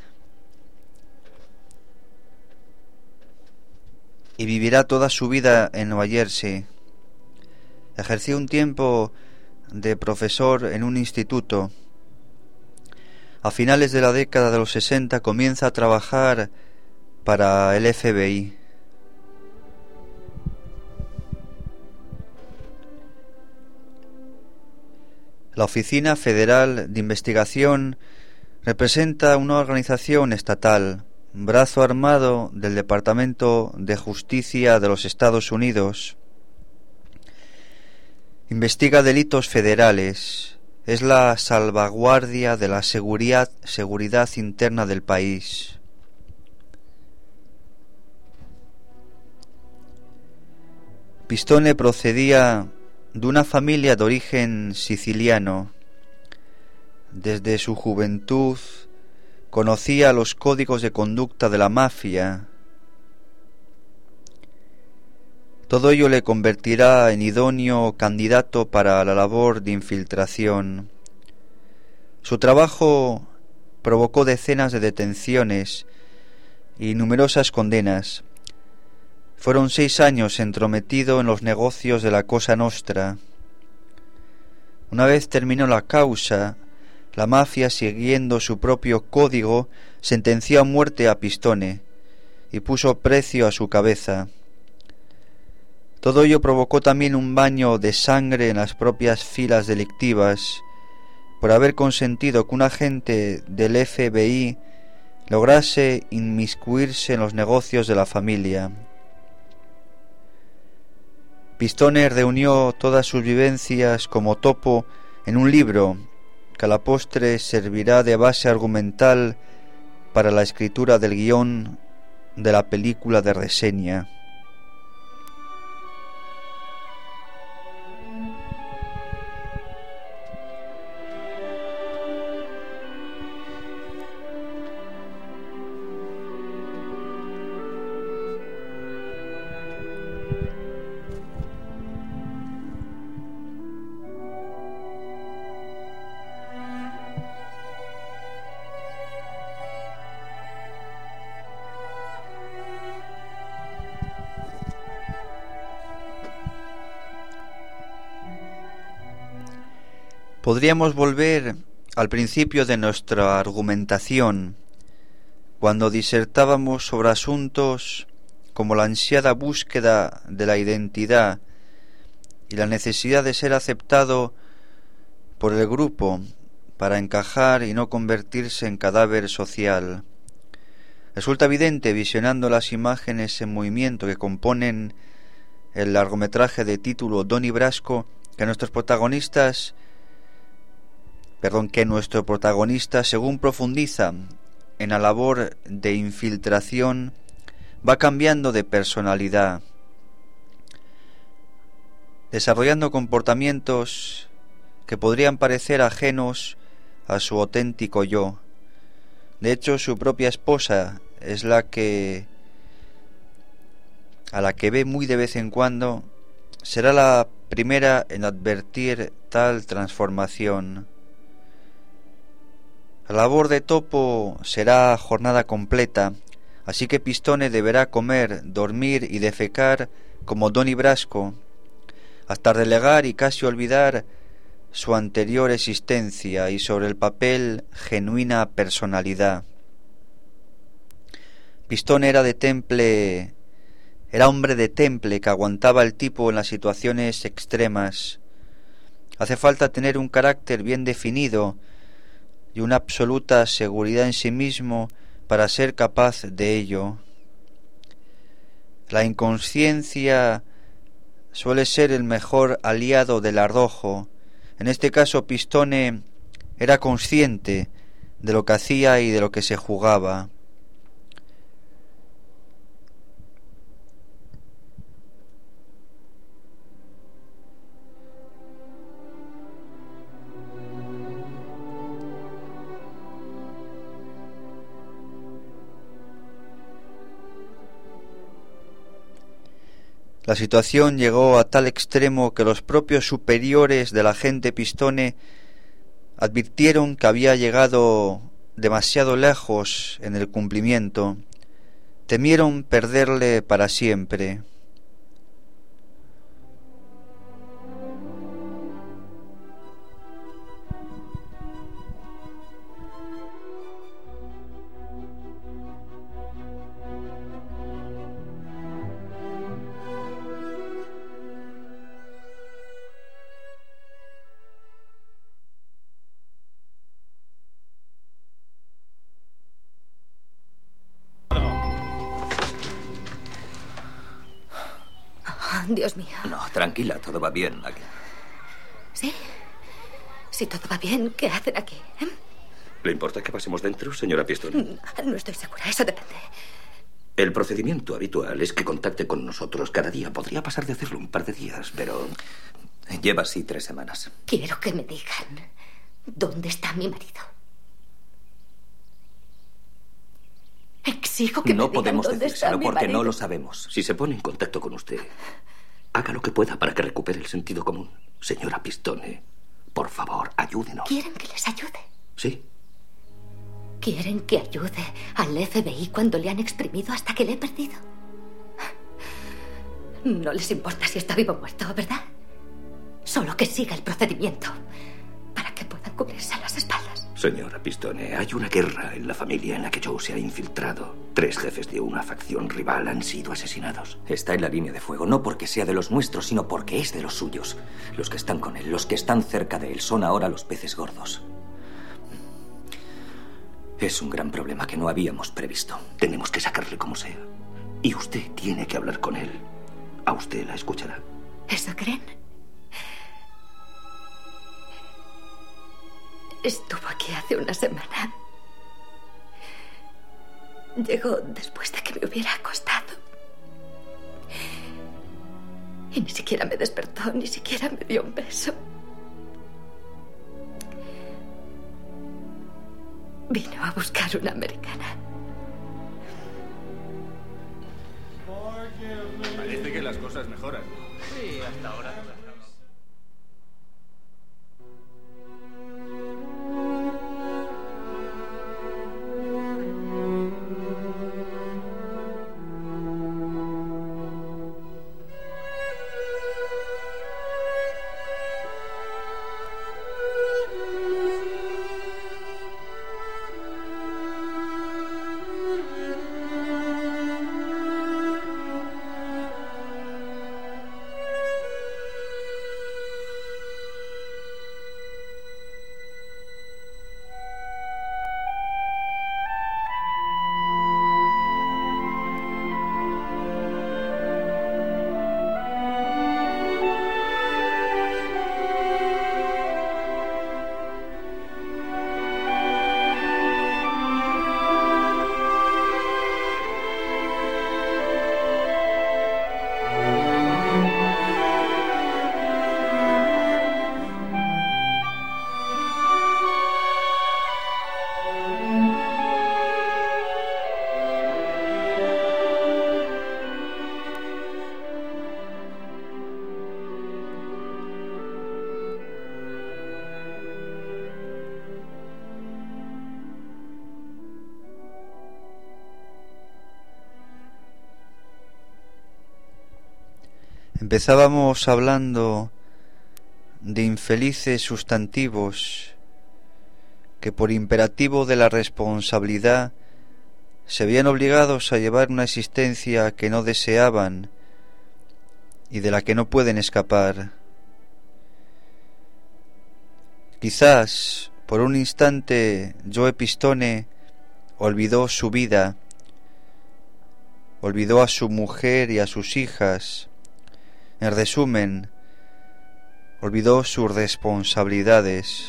y vivirá toda su vida en Nueva Jersey. Ejerció un tiempo de profesor en un instituto. A finales de la década de los 60 comienza a trabajar para el FBI. La Oficina Federal de Investigación representa una organización estatal, brazo armado del Departamento de Justicia de los Estados Unidos. Investiga delitos federales, es la salvaguardia de la seguridad interna del país. Pistone procedía de una familia de origen siciliano. Desde su juventud conocía los códigos de conducta de la mafia. Todo ello le convertirá en idóneo candidato para la labor de infiltración. Su trabajo provocó decenas de detenciones y numerosas condenas. Fueron 6 años entrometido en los negocios de la Cosa Nostra. Una vez terminó la causa, la mafia, siguiendo su propio código, sentenció a muerte a Pistone y puso precio a su cabeza. Todo ello provocó también un baño de sangre en las propias filas delictivas por haber consentido que un agente del FBI lograse inmiscuirse en los negocios de la familia. Pistone reunió todas sus vivencias como topo en un libro que a la postre servirá de base argumental para la escritura del guión de la película de reseña. Podríamos volver al principio de nuestra argumentación, cuando disertábamos sobre asuntos como la ansiada búsqueda de la identidad y la necesidad de ser aceptado por el grupo para encajar y no convertirse en cadáver social. Resulta evidente, visionando las imágenes en movimiento que componen el largometraje de título Donnie Brasco, que nuestro protagonista, según profundiza en la labor de infiltración, va cambiando de personalidad, desarrollando comportamientos que podrían parecer ajenos a su auténtico yo. De hecho, su propia esposa es a la que ve muy de vez en cuando, será la primera en advertir tal transformación. La labor de topo será jornada completa, así que Pistone deberá comer, dormir y defecar como Donnie Brasco, hasta relegar y casi olvidar su anterior existencia y sobre el papel genuina personalidad. Pistone era hombre de temple que aguantaba el tipo en las situaciones extremas. Hace falta tener un carácter bien definido y una absoluta seguridad en sí mismo para ser capaz de ello. La inconsciencia suele ser el mejor aliado del arrojo. En este caso, Pistone era consciente de lo que hacía y de lo que se jugaba. La situación llegó a tal extremo que los propios superiores del agente Pistone advirtieron que había llegado demasiado lejos en el cumplimiento. Temieron perderle para siempre. Dios mío. No, tranquila, todo va bien aquí. ¿Sí? Si todo va bien, ¿qué hacen aquí? ¿Le importa que pasemos dentro, señora Pistone? No estoy segura, eso depende. El procedimiento habitual es que contacte con nosotros cada día. Podría pasar de hacerlo un par de días, pero lleva así 3 semanas. Quiero que me digan dónde está mi marido. Exijo que no me digan podemos dónde está decírselo mi porque marido. no lo sabemos. si se pone en contacto con usted, haga lo que pueda para que recupere el sentido común. Señora Pistone, por favor, ayúdenos. ¿Quieren que les ayude? Sí. ¿Quieren que ayude al FBI cuando le han exprimido hasta que le he perdido? No les importa si está vivo o muerto, ¿verdad? Solo que siga el procedimiento para que puedan cubrirse las espaldas. Señora Pistone, hay una guerra en la familia en la que Joe se ha infiltrado. 3 jefes de una facción rival han sido asesinados. Está en la línea de fuego, no porque sea de los nuestros, sino porque es de los suyos. Los que están con él, los que están cerca de él, son ahora los peces gordos. Es un gran problema que no habíamos previsto. Tenemos que sacarle como sea. Y usted tiene que hablar con él. A usted la escuchará. ¿Eso creen? Estuvo aquí hace una semana. Llegó después de que me hubiera acostado. Y ni siquiera me despertó, ni siquiera me dio un beso. Vino a buscar una americana. Parece que las cosas mejoran. Sí, hasta ahora. Empezábamos hablando de infelices sustantivos que por imperativo de la responsabilidad se veían obligados a llevar una existencia que no deseaban y de la que no pueden escapar. Quizás por un instante Joe Pistone olvidó su vida, olvidó a su mujer y a sus hijas. En resumen, olvidó sus responsabilidades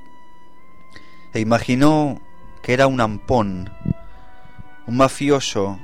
e imaginó que era un ampón, un mafioso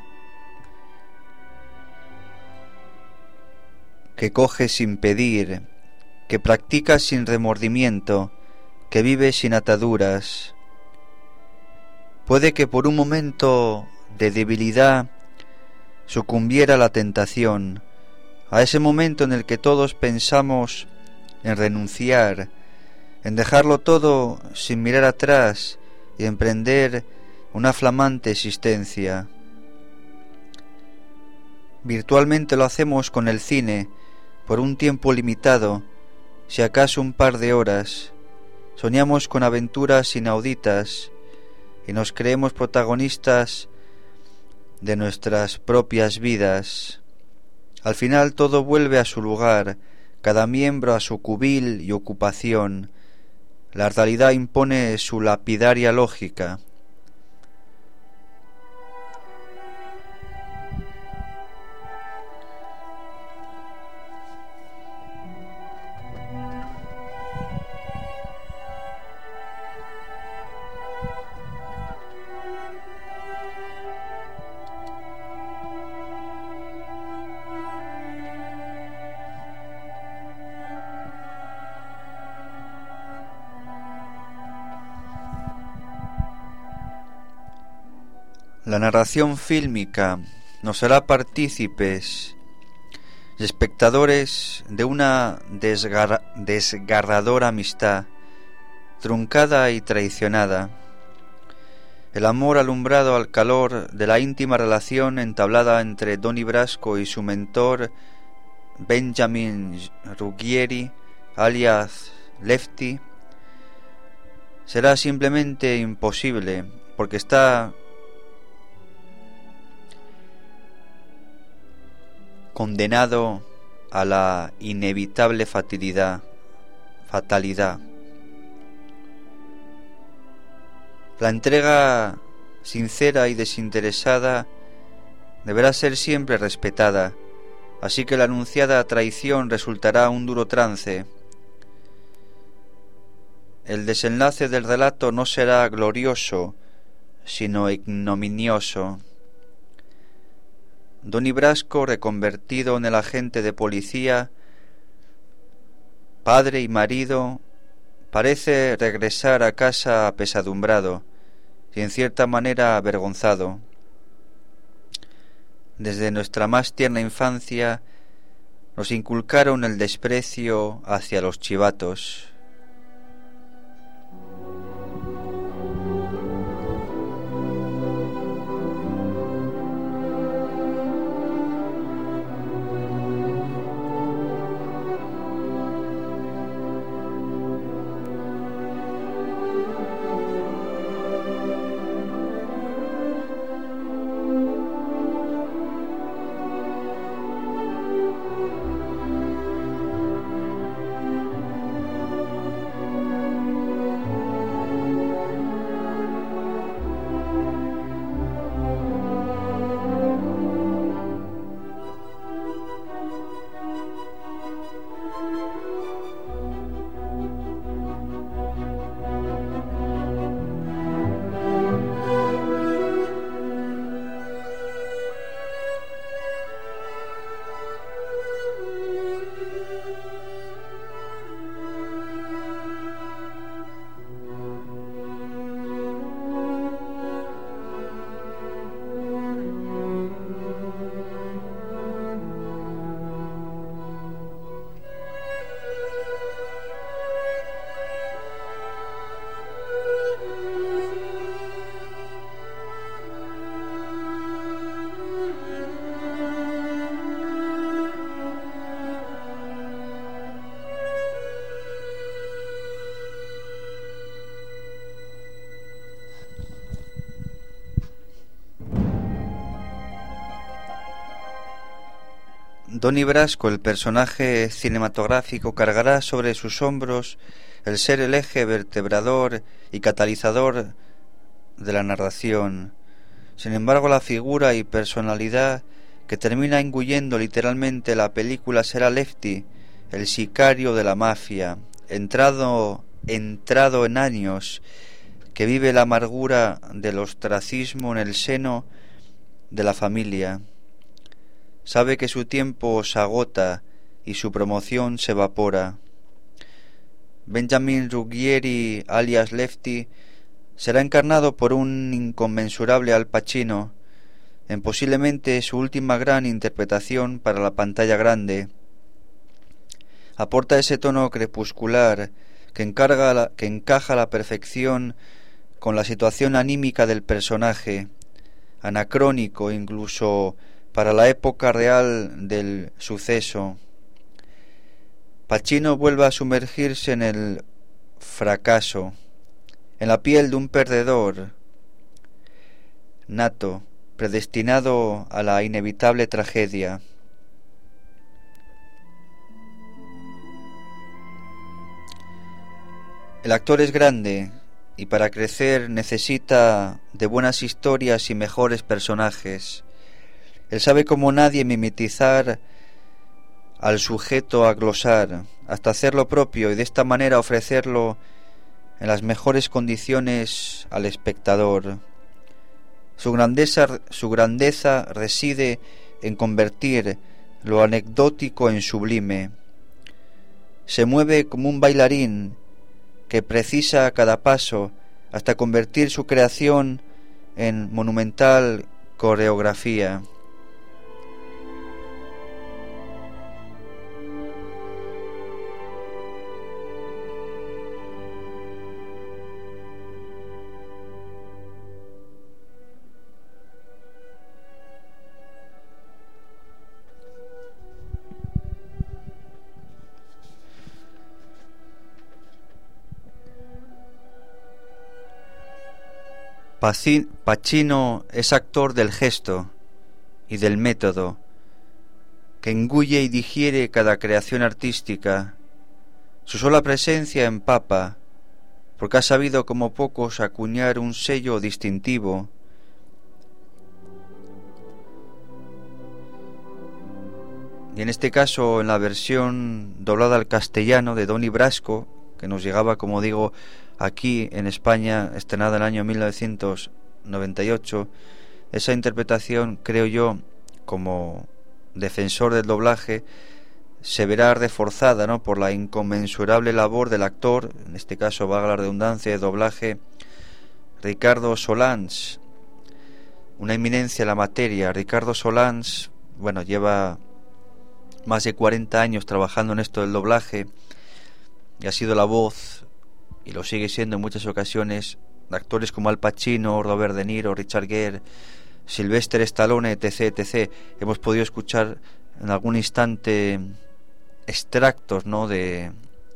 que coge sin pedir, que practica sin remordimiento, que vive sin ataduras. Puede que por un momento de debilidad sucumbiera a la tentación, a ese momento en el que todos pensamos en renunciar, en dejarlo todo sin mirar atrás y emprender una flamante existencia. Virtualmente lo hacemos con el cine, por un tiempo limitado, si acaso un par de horas. Soñamos con aventuras inauditas y nos creemos protagonistas de nuestras propias vidas. Al final todo vuelve a su lugar, cada miembro a su cubil y ocupación. La realidad impone su lapidaria lógica. La narración fílmica nos hará partícipes y espectadores de una desgarradora amistad, truncada y traicionada. El amor alumbrado al calor de la íntima relación entablada entre Donnie Brasco y su mentor Benjamin Ruggieri, alias Lefty, será simplemente imposible porque está condenado a la inevitable fatalidad. La entrega sincera y desinteresada deberá ser siempre respetada, así que la anunciada traición resultará un duro trance. El desenlace del relato no será glorioso, sino ignominioso. Don Ibrasco, reconvertido en el agente de policía, padre y marido, parece regresar a casa apesadumbrado y en cierta manera avergonzado. Desde nuestra más tierna infancia nos inculcaron el desprecio hacia los chivatos. Don Ibrasco, el personaje cinematográfico, cargará sobre sus hombros el ser el eje vertebrador y catalizador de la narración. Sin embargo, la figura y personalidad que termina engullendo literalmente la película será Lefty, el sicario de la mafia, entrado en años, que vive la amargura del ostracismo en el seno de la familia. Sabe que su tiempo se agota y su promoción se evapora. Benjamin Ruggieri, alias Lefty, será encarnado por un inconmensurable Al Pacino, en posiblemente su última gran interpretación para la pantalla grande. Aporta ese tono crepuscular que encaja a la perfección con la situación anímica del personaje, anacrónico incluso para la época real del suceso. Pacino vuelve a sumergirse en el fracaso, en la piel de un perdedor nato, predestinado a la inevitable tragedia. El actor es grande y para crecer necesita de buenas historias y mejores personajes. Él sabe como nadie mimetizar al sujeto a glosar, hasta hacer lo propio y de esta manera ofrecerlo en las mejores condiciones al espectador. Su grandeza reside en convertir lo anecdótico en sublime. Se mueve como un bailarín que precisa a cada paso hasta convertir su creación en monumental coreografía. Pacino es actor del gesto y del método, que engulle y digiere cada creación artística. Su sola presencia empapa, porque ha sabido como pocos acuñar un sello distintivo. Y en este caso, en la versión doblada al castellano de Donny Brasco, que nos llegaba, como digo, aquí en España, estrenada en el año 1998, esa interpretación, creo yo, como defensor del doblaje, se verá reforzada, ¿no?, por la inconmensurable labor del actor, en este caso, valga la redundancia, de doblaje, Ricardo Solans, una eminencia en la materia. Ricardo Solans, bueno, lleva más de 40 años trabajando en esto del doblaje y ha sido la voz, y lo sigue siendo en muchas ocasiones, de actores como Al Pacino, Robert De Niro, Richard Gere, Sylvester Stallone, etc., etc. Hemos podido escuchar en algún instante extractos, ¿no?, de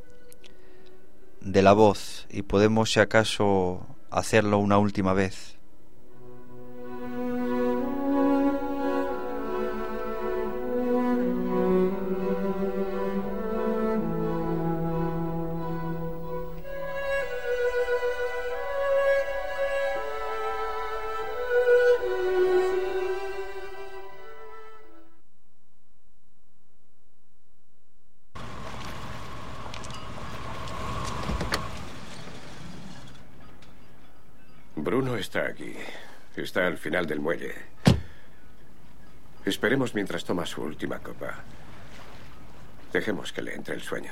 la voz, y podemos, si acaso, hacerlo una última vez. Bruno está aquí. Está al final del muelle. Esperemos mientras toma su última copa. Dejemos que le entre el sueño.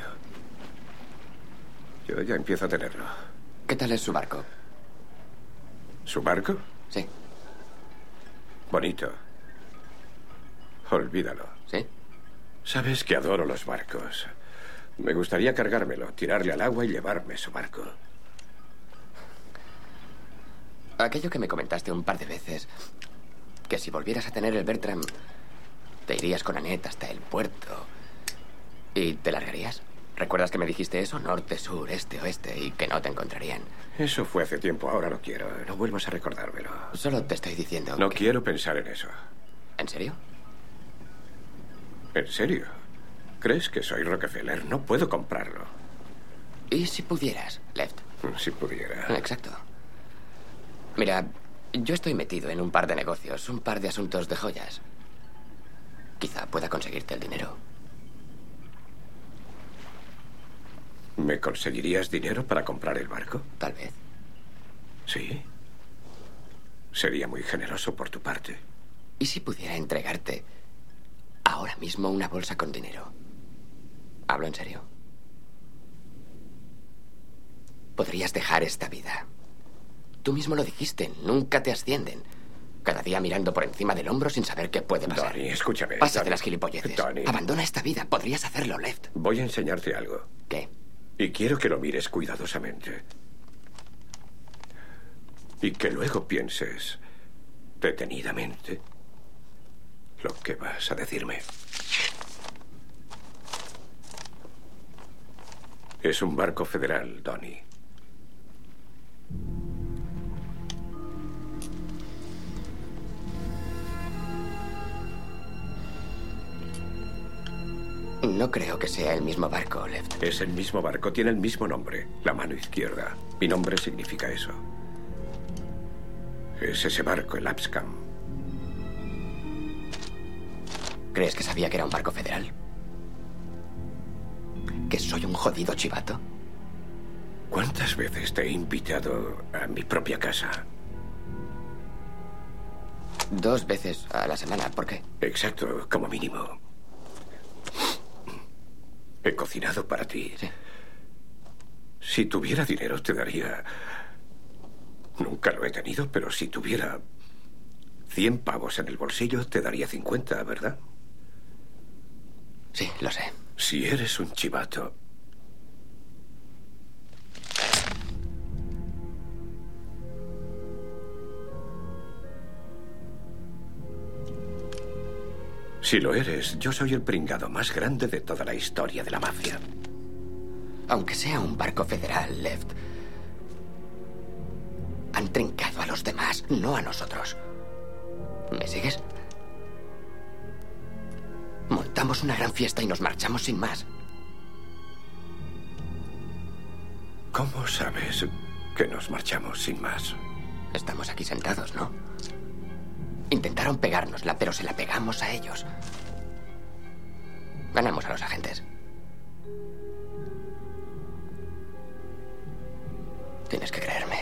Yo ya empiezo a tenerlo. ¿Qué tal es su barco? ¿Su barco? Sí. Bonito. Olvídalo. ¿Sí? Sabes que adoro los barcos. Me gustaría cargármelo, tirarle al agua y llevarme su barco. Aquello que me comentaste un par de veces, que si volvieras a tener el Bertram, te irías con Annette hasta el puerto y te largarías. ¿Recuerdas que me dijiste eso? Norte, sur, este, oeste, y que no te encontrarían. Eso fue hace tiempo, ahora no quiero. No vuelvas a recordármelo. Solo te estoy diciendo No quiero pensar en eso. ¿En serio? ¿En serio? ¿Crees que soy Rockefeller? No puedo comprarlo. ¿Y si pudieras, Left? Si pudiera. Exacto. Mira, yo estoy metido en un par de negocios, un par de asuntos de joyas. Quizá pueda conseguirte el dinero. ¿Me conseguirías dinero para comprar el barco? Tal vez. ¿Sí? Sería muy generoso por tu parte. ¿Y si pudiera entregarte ahora mismo una bolsa con dinero? ¿Hablo en serio? Podrías dejar esta vida. Tú mismo lo dijiste, nunca te ascienden. Cada día mirando por encima del hombro sin saber qué puede pasar. Donny, escúchame. Pásate Donny. las gilipolleces. Donny. Abandona esta vida, podrías hacerlo, Left. Voy a enseñarte algo. ¿Qué? Y quiero que lo mires cuidadosamente. Y que luego pienses detenidamente lo que vas a decirme. Es un barco federal, Donny. No creo que sea el mismo barco, Left. Es el mismo barco, tiene el mismo nombre, la mano izquierda. Mi nombre significa eso. Es ese barco, el Abscam. ¿Crees que sabía que era un barco federal? ¿Que soy un jodido chivato? ¿Cuántas veces te he invitado a mi propia casa? 2 veces a la semana, ¿por qué? Exacto, como mínimo. He cocinado para ti. Sí. Si tuviera dinero te daría... Nunca lo he tenido, pero si tuviera 100 pavos en el bolsillo te daría 50, ¿verdad? Sí, lo sé. Si eres un chivato... Si lo eres, yo soy el pringado más grande de toda la historia de la mafia. Aunque sea un barco federal, Left, han trincado a los demás, no a nosotros. ¿Me sigues? Monta montamos una gran fiesta y nos marchamos sin más. ¿Cómo sabes que nos marchamos sin más? Estamos aquí sentados, ¿no? Intentaron pegárnosla, pero se la pegamos a ellos. Ganamos a los agentes. Tienes que creerme.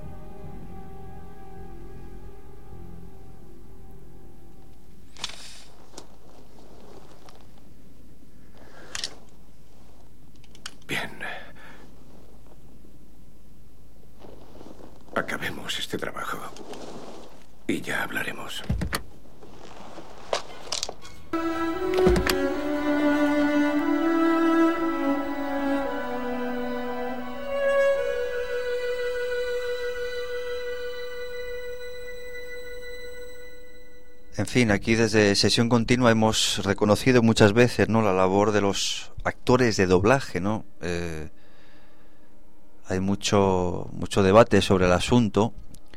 Bien. Acabemos este trabajo y ya hablaremos. En fin, aquí desde Sesión Continua hemos reconocido muchas veces, ¿no?, la labor de los actores de doblaje, ¿no? Hay mucho debate sobre el asunto.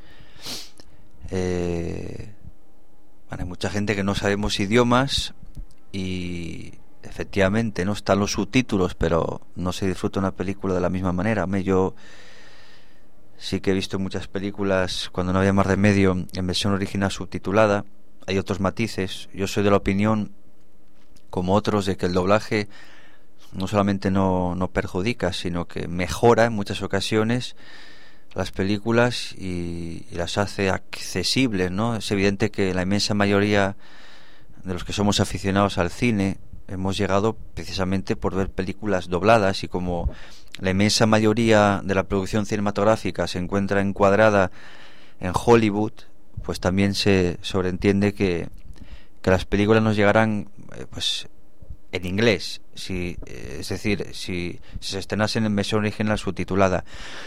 Hay mucha gente que no sabemos idiomas y efectivamente no están los subtítulos, pero no se disfruta una película de la misma manera. Yo sí que he visto muchas películas cuando no había más remedio en versión original subtitulada. Hay otros matices. Yo soy de la opinión, como otros, de que el doblaje no solamente no perjudica, sino que mejora en muchas ocasiones las películas y las hace accesibles, ¿no? Es evidente que la inmensa mayoría de los que somos aficionados al cine hemos llegado precisamente por ver películas dobladas, y como la inmensa mayoría de la producción cinematográfica se encuentra encuadrada en Hollywood, pues también se sobreentiende que las películas nos llegarán pues en inglés, es decir, si se estrenasen en versión original subtitulada.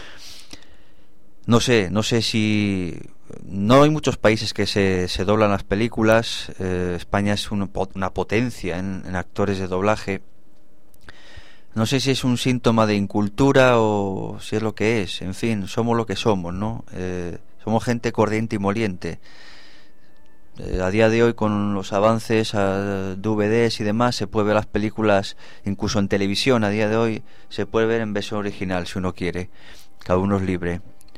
No sé si... No hay muchos países que se doblan las películas. España es una potencia en actores de doblaje. No sé si es un síntoma de incultura o si es lo que es. En fin, somos lo que somos, ¿no? Somos gente corriente y moliente. A día de hoy, con los avances a DVDs y demás, se puede ver las películas incluso en televisión. A día de hoy se puede ver en versión original si uno quiere. Cada uno es libre.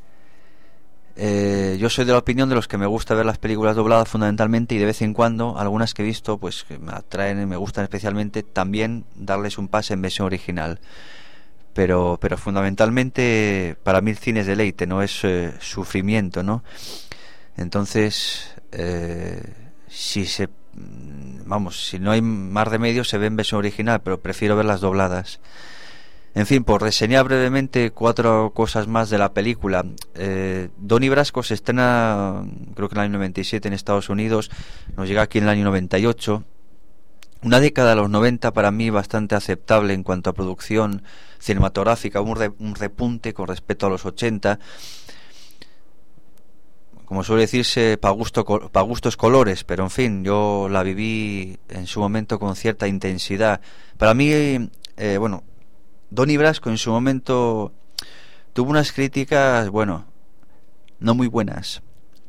Yo soy de la opinión de los que me gusta ver las películas dobladas fundamentalmente, y de vez en cuando algunas que he visto pues que me atraen y me gustan especialmente, también darles un pase en versión original. Pero fundamentalmente para mí el cine es deleite, no es sufrimiento, ¿no? Entonces si no hay más remedio se ve en versión original, pero prefiero verlas dobladas. En fin, por reseñar brevemente 4 cosas más de la película. Donnie Brasco se estrena, creo que en el año 97 en Estados Unidos, nos llega aquí en el año 98. Una década de los 90 para mí bastante aceptable en cuanto a producción cinematográfica, un repunte con respecto a los 80. Como suele decirse, pa' gustos colores, pero en fin, yo la viví en su momento con cierta intensidad. Para mí, Donnie Brasco en su momento tuvo unas críticas, no muy buenas.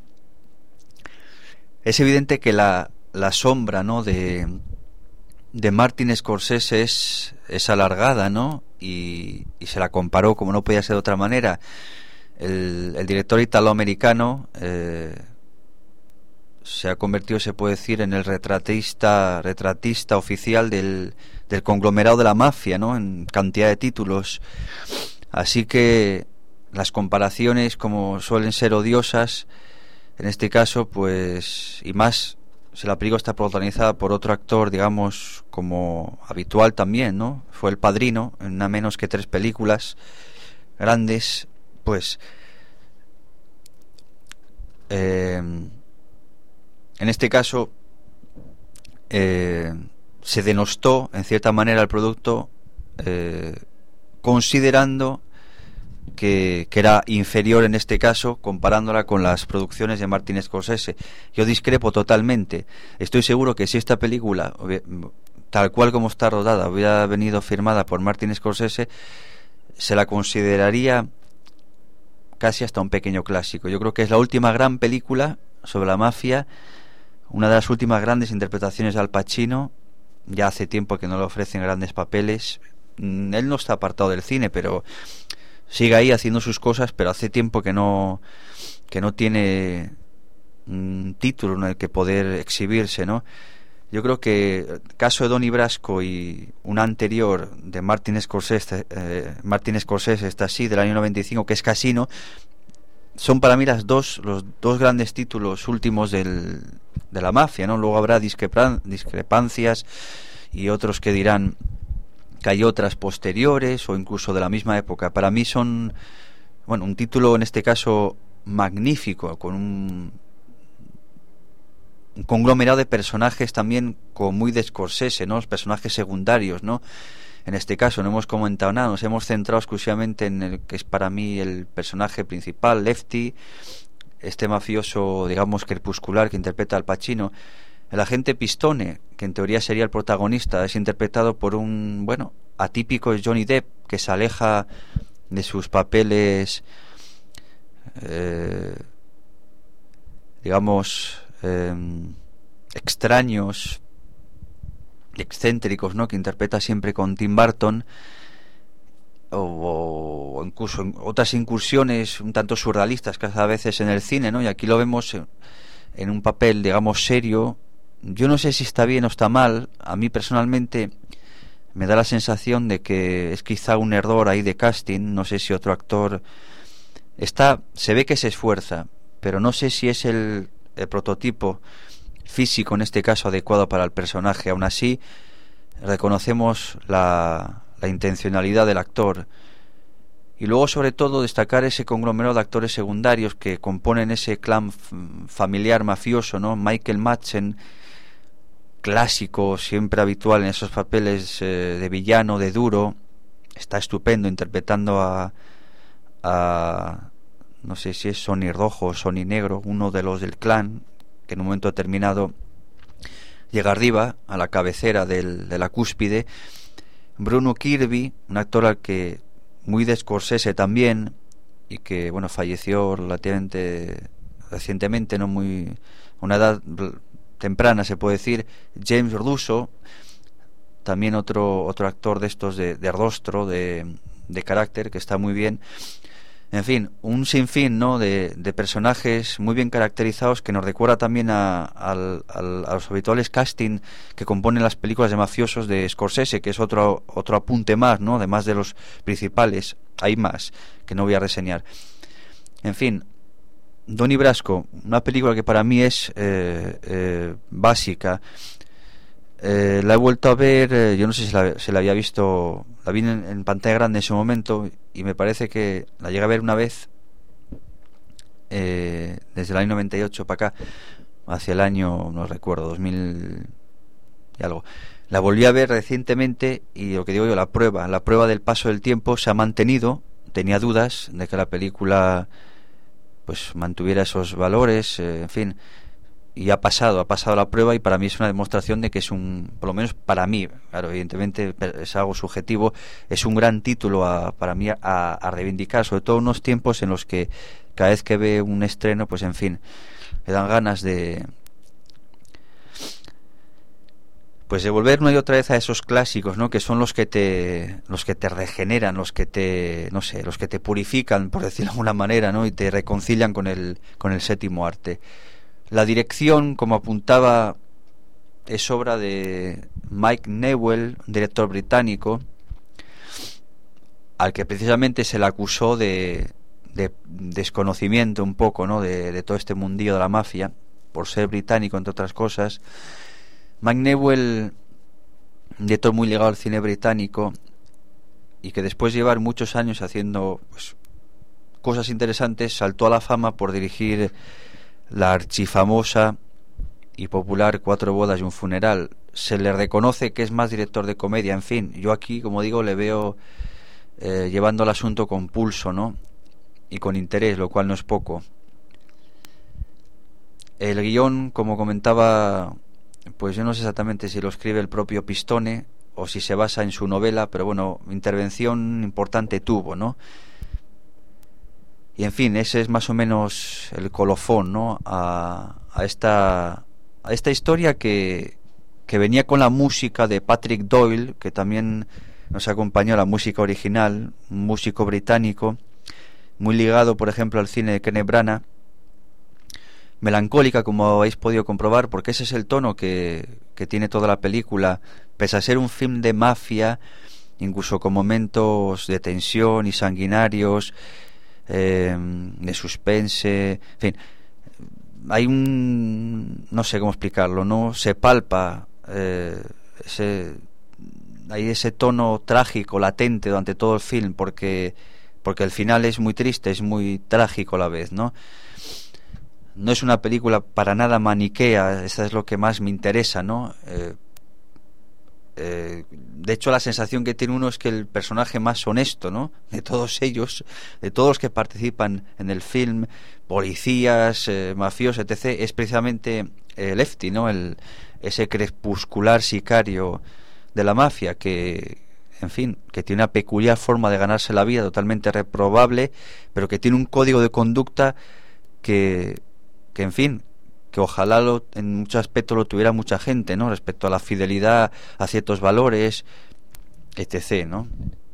Es evidente que la sombra, ¿no?, de Martin Scorsese es alargada, ¿no? Y se la comparó, como no podía ser de otra manera. El director italoamericano se ha convertido, se puede decir, en el retratista oficial del conglomerado de la mafia, ¿no?, en cantidad de títulos. Así que las comparaciones, como suelen ser odiosas, en este caso, pues, y más si la película está protagonizada por otro actor, digamos, como habitual también, ¿no? Fue El Padrino, en nada menos que 3 películas grandes, pues en este caso se denostó en cierta manera el producto, considerando que era inferior en este caso, comparándola con las producciones de Martin Scorsese. Yo discrepo totalmente. Estoy seguro que si esta película, tal cual como está rodada, hubiera venido firmada por Martin Scorsese, se la consideraría casi hasta un pequeño clásico. Yo creo que es la última gran película sobre la mafia, una de las últimas grandes interpretaciones de Al Pacino, ya hace tiempo que no le ofrecen grandes papeles. Él no está apartado del cine, pero sigue ahí haciendo sus cosas, pero hace tiempo que no tiene un título en el que poder exhibirse, ¿no? Yo creo que el caso de Donnie Brasco y una anterior de Martin Scorsese, está así, del año 95, que es Casino, son para mí los dos grandes títulos últimos de la mafia, ¿no? Luego habrá discrepancias y otros que dirán que hay otras posteriores o incluso de la misma época. Para mí son, bueno, un título en este caso magnífico, con un conglomerado de personajes también como muy de Scorsese, ¿no? Los personajes secundarios, ¿no? En este caso no hemos comentado nada, nos hemos centrado exclusivamente en el que es para mí el personaje principal, Lefty, este mafioso, digamos, crepuscular que interpreta Al Pacino. El agente Pistone, que en teoría sería el protagonista, es interpretado por un, bueno, atípico Johnny Depp, que se aleja de sus papeles, digamos, extraños, excéntricos, ¿no?, que interpreta siempre con Tim Burton, o incluso en otras incursiones un tanto surrealistas que hace a veces en el cine, ¿no? Y aquí lo vemos en un papel, digamos, serio. Yo no sé si está bien o está mal. A mí personalmente me da la sensación de que es quizá un error ahí de casting. No sé si otro actor se ve que se esfuerza, pero no sé si es el prototipo físico en este caso adecuado para el personaje. Aún así reconocemos la intencionalidad del actor, y luego sobre todo destacar ese conglomerado de actores secundarios que componen ese clan familiar mafioso, ¿no? Michael Madsen, clásico, siempre habitual en esos papeles de villano, de duro, está estupendo interpretando a no sé si es Sonny Rojo o Sonny Negro, uno de los del clan, que en un momento determinado llega arriba, a la cabecera de la cúspide. Bruno Kirby, un actor al que muy de Scorsese también, y que, bueno, falleció relativamente recientemente, no muy, una edad temprana se puede decir. James Russo, también otro actor de estos de rostro, de carácter, que está muy bien. En fin, un sinfín, ¿no?, de personajes muy bien caracterizados, que nos recuerda también a los habituales casting que componen las películas de mafiosos de Scorsese, que es otro apunte más, ¿no?, además de los principales. Hay más que no voy a reseñar. En fin, Donnie Brasco, una película que para mí es básica. La he vuelto a ver, yo no sé si la había visto, la vi en pantalla grande en ese momento, y me parece que la llegué a ver una vez desde el año 98 para acá, hacia el año, no recuerdo, 2000 y algo. La volví a ver recientemente, y lo que digo yo, la prueba del paso del tiempo se ha mantenido. Tenía dudas de que la película pues mantuviera esos valores, en fin, y ha pasado la prueba, y para mí es una demostración de que es por lo menos para mí, claro, evidentemente es algo subjetivo, es un gran título para mí a reivindicar, sobre todo en unos tiempos en los que cada vez que ve un estreno, pues en fin, le dan ganas de volver una y otra vez a esos clásicos, ¿no?, que son los que te regeneran, los que te purifican, por decirlo de alguna manera, ¿no?, y te reconcilian con el séptimo arte. La dirección, como apuntaba, es obra de Mike Newell, un director británico, al que precisamente se le acusó de desconocimiento un poco, ¿no?, de todo este mundillo de la mafia, por ser británico, entre otras cosas. Mike Newell, un director muy ligado al cine británico, y que después de llevar muchos años haciendo, pues, cosas interesantes, saltó a la fama por dirigir la archifamosa y popular 4 bodas y un funeral. Se le reconoce que es más director de comedia. En fin, yo aquí, como digo, le veo llevando el asunto con pulso, ¿no?, y con interés, lo cual no es poco. El guión, como comentaba, pues yo no sé exactamente si lo escribe el propio Pistone o si se basa en su novela, pero bueno, intervención importante tuvo, ¿no? Y en fin, ese es más o menos el colofón, ¿no?, a esta historia que que venía con la música de Patrick Doyle, que también nos acompañó, la música original, un músico británico, muy ligado, por ejemplo, al cine de Kenneth Branagh, melancólica, como habéis podido comprobar, porque ese es el tono que tiene toda la película, pese a ser un film de mafia, incluso con momentos de tensión y sanguinarios, de suspense, en fin, hay no sé cómo explicarlo, no se palpa hay ese tono trágico latente durante todo el film, porque el final es muy triste, es muy trágico a la vez, ¿no? No es una película para nada maniquea, eso es lo que más me interesa, ¿no? De hecho, la sensación que tiene uno es que el personaje más honesto, ¿no?, de todos ellos, de todos los que participan en el film, policías, mafiosos, etc., es precisamente Lefty, ¿no?, ese crepuscular sicario de la mafia que, en fin, que tiene una peculiar forma de ganarse la vida, totalmente reprobable, pero que tiene un código de conducta que en fin, que ojalá en muchos aspectos lo tuviera mucha gente, ¿no?, respecto a la fidelidad a ciertos valores, etc., ¿no?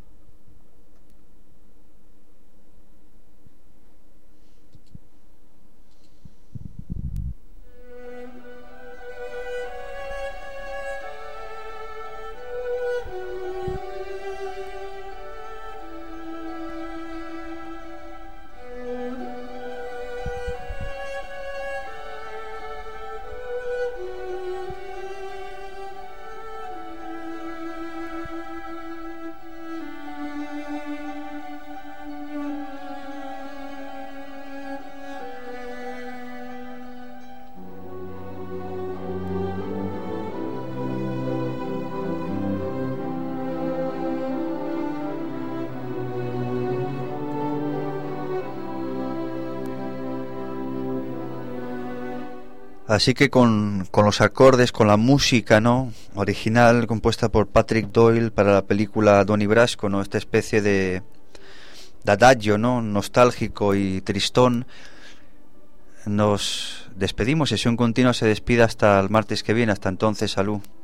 Así que con los acordes, con la música, ¿no?, original compuesta por Patrick Doyle para la película Donnie Brasco, ¿no?, esta especie de adagio, ¿no?, nostálgico y tristón, nos despedimos. Sesión Continua se despide hasta el martes que viene. Hasta entonces, salud.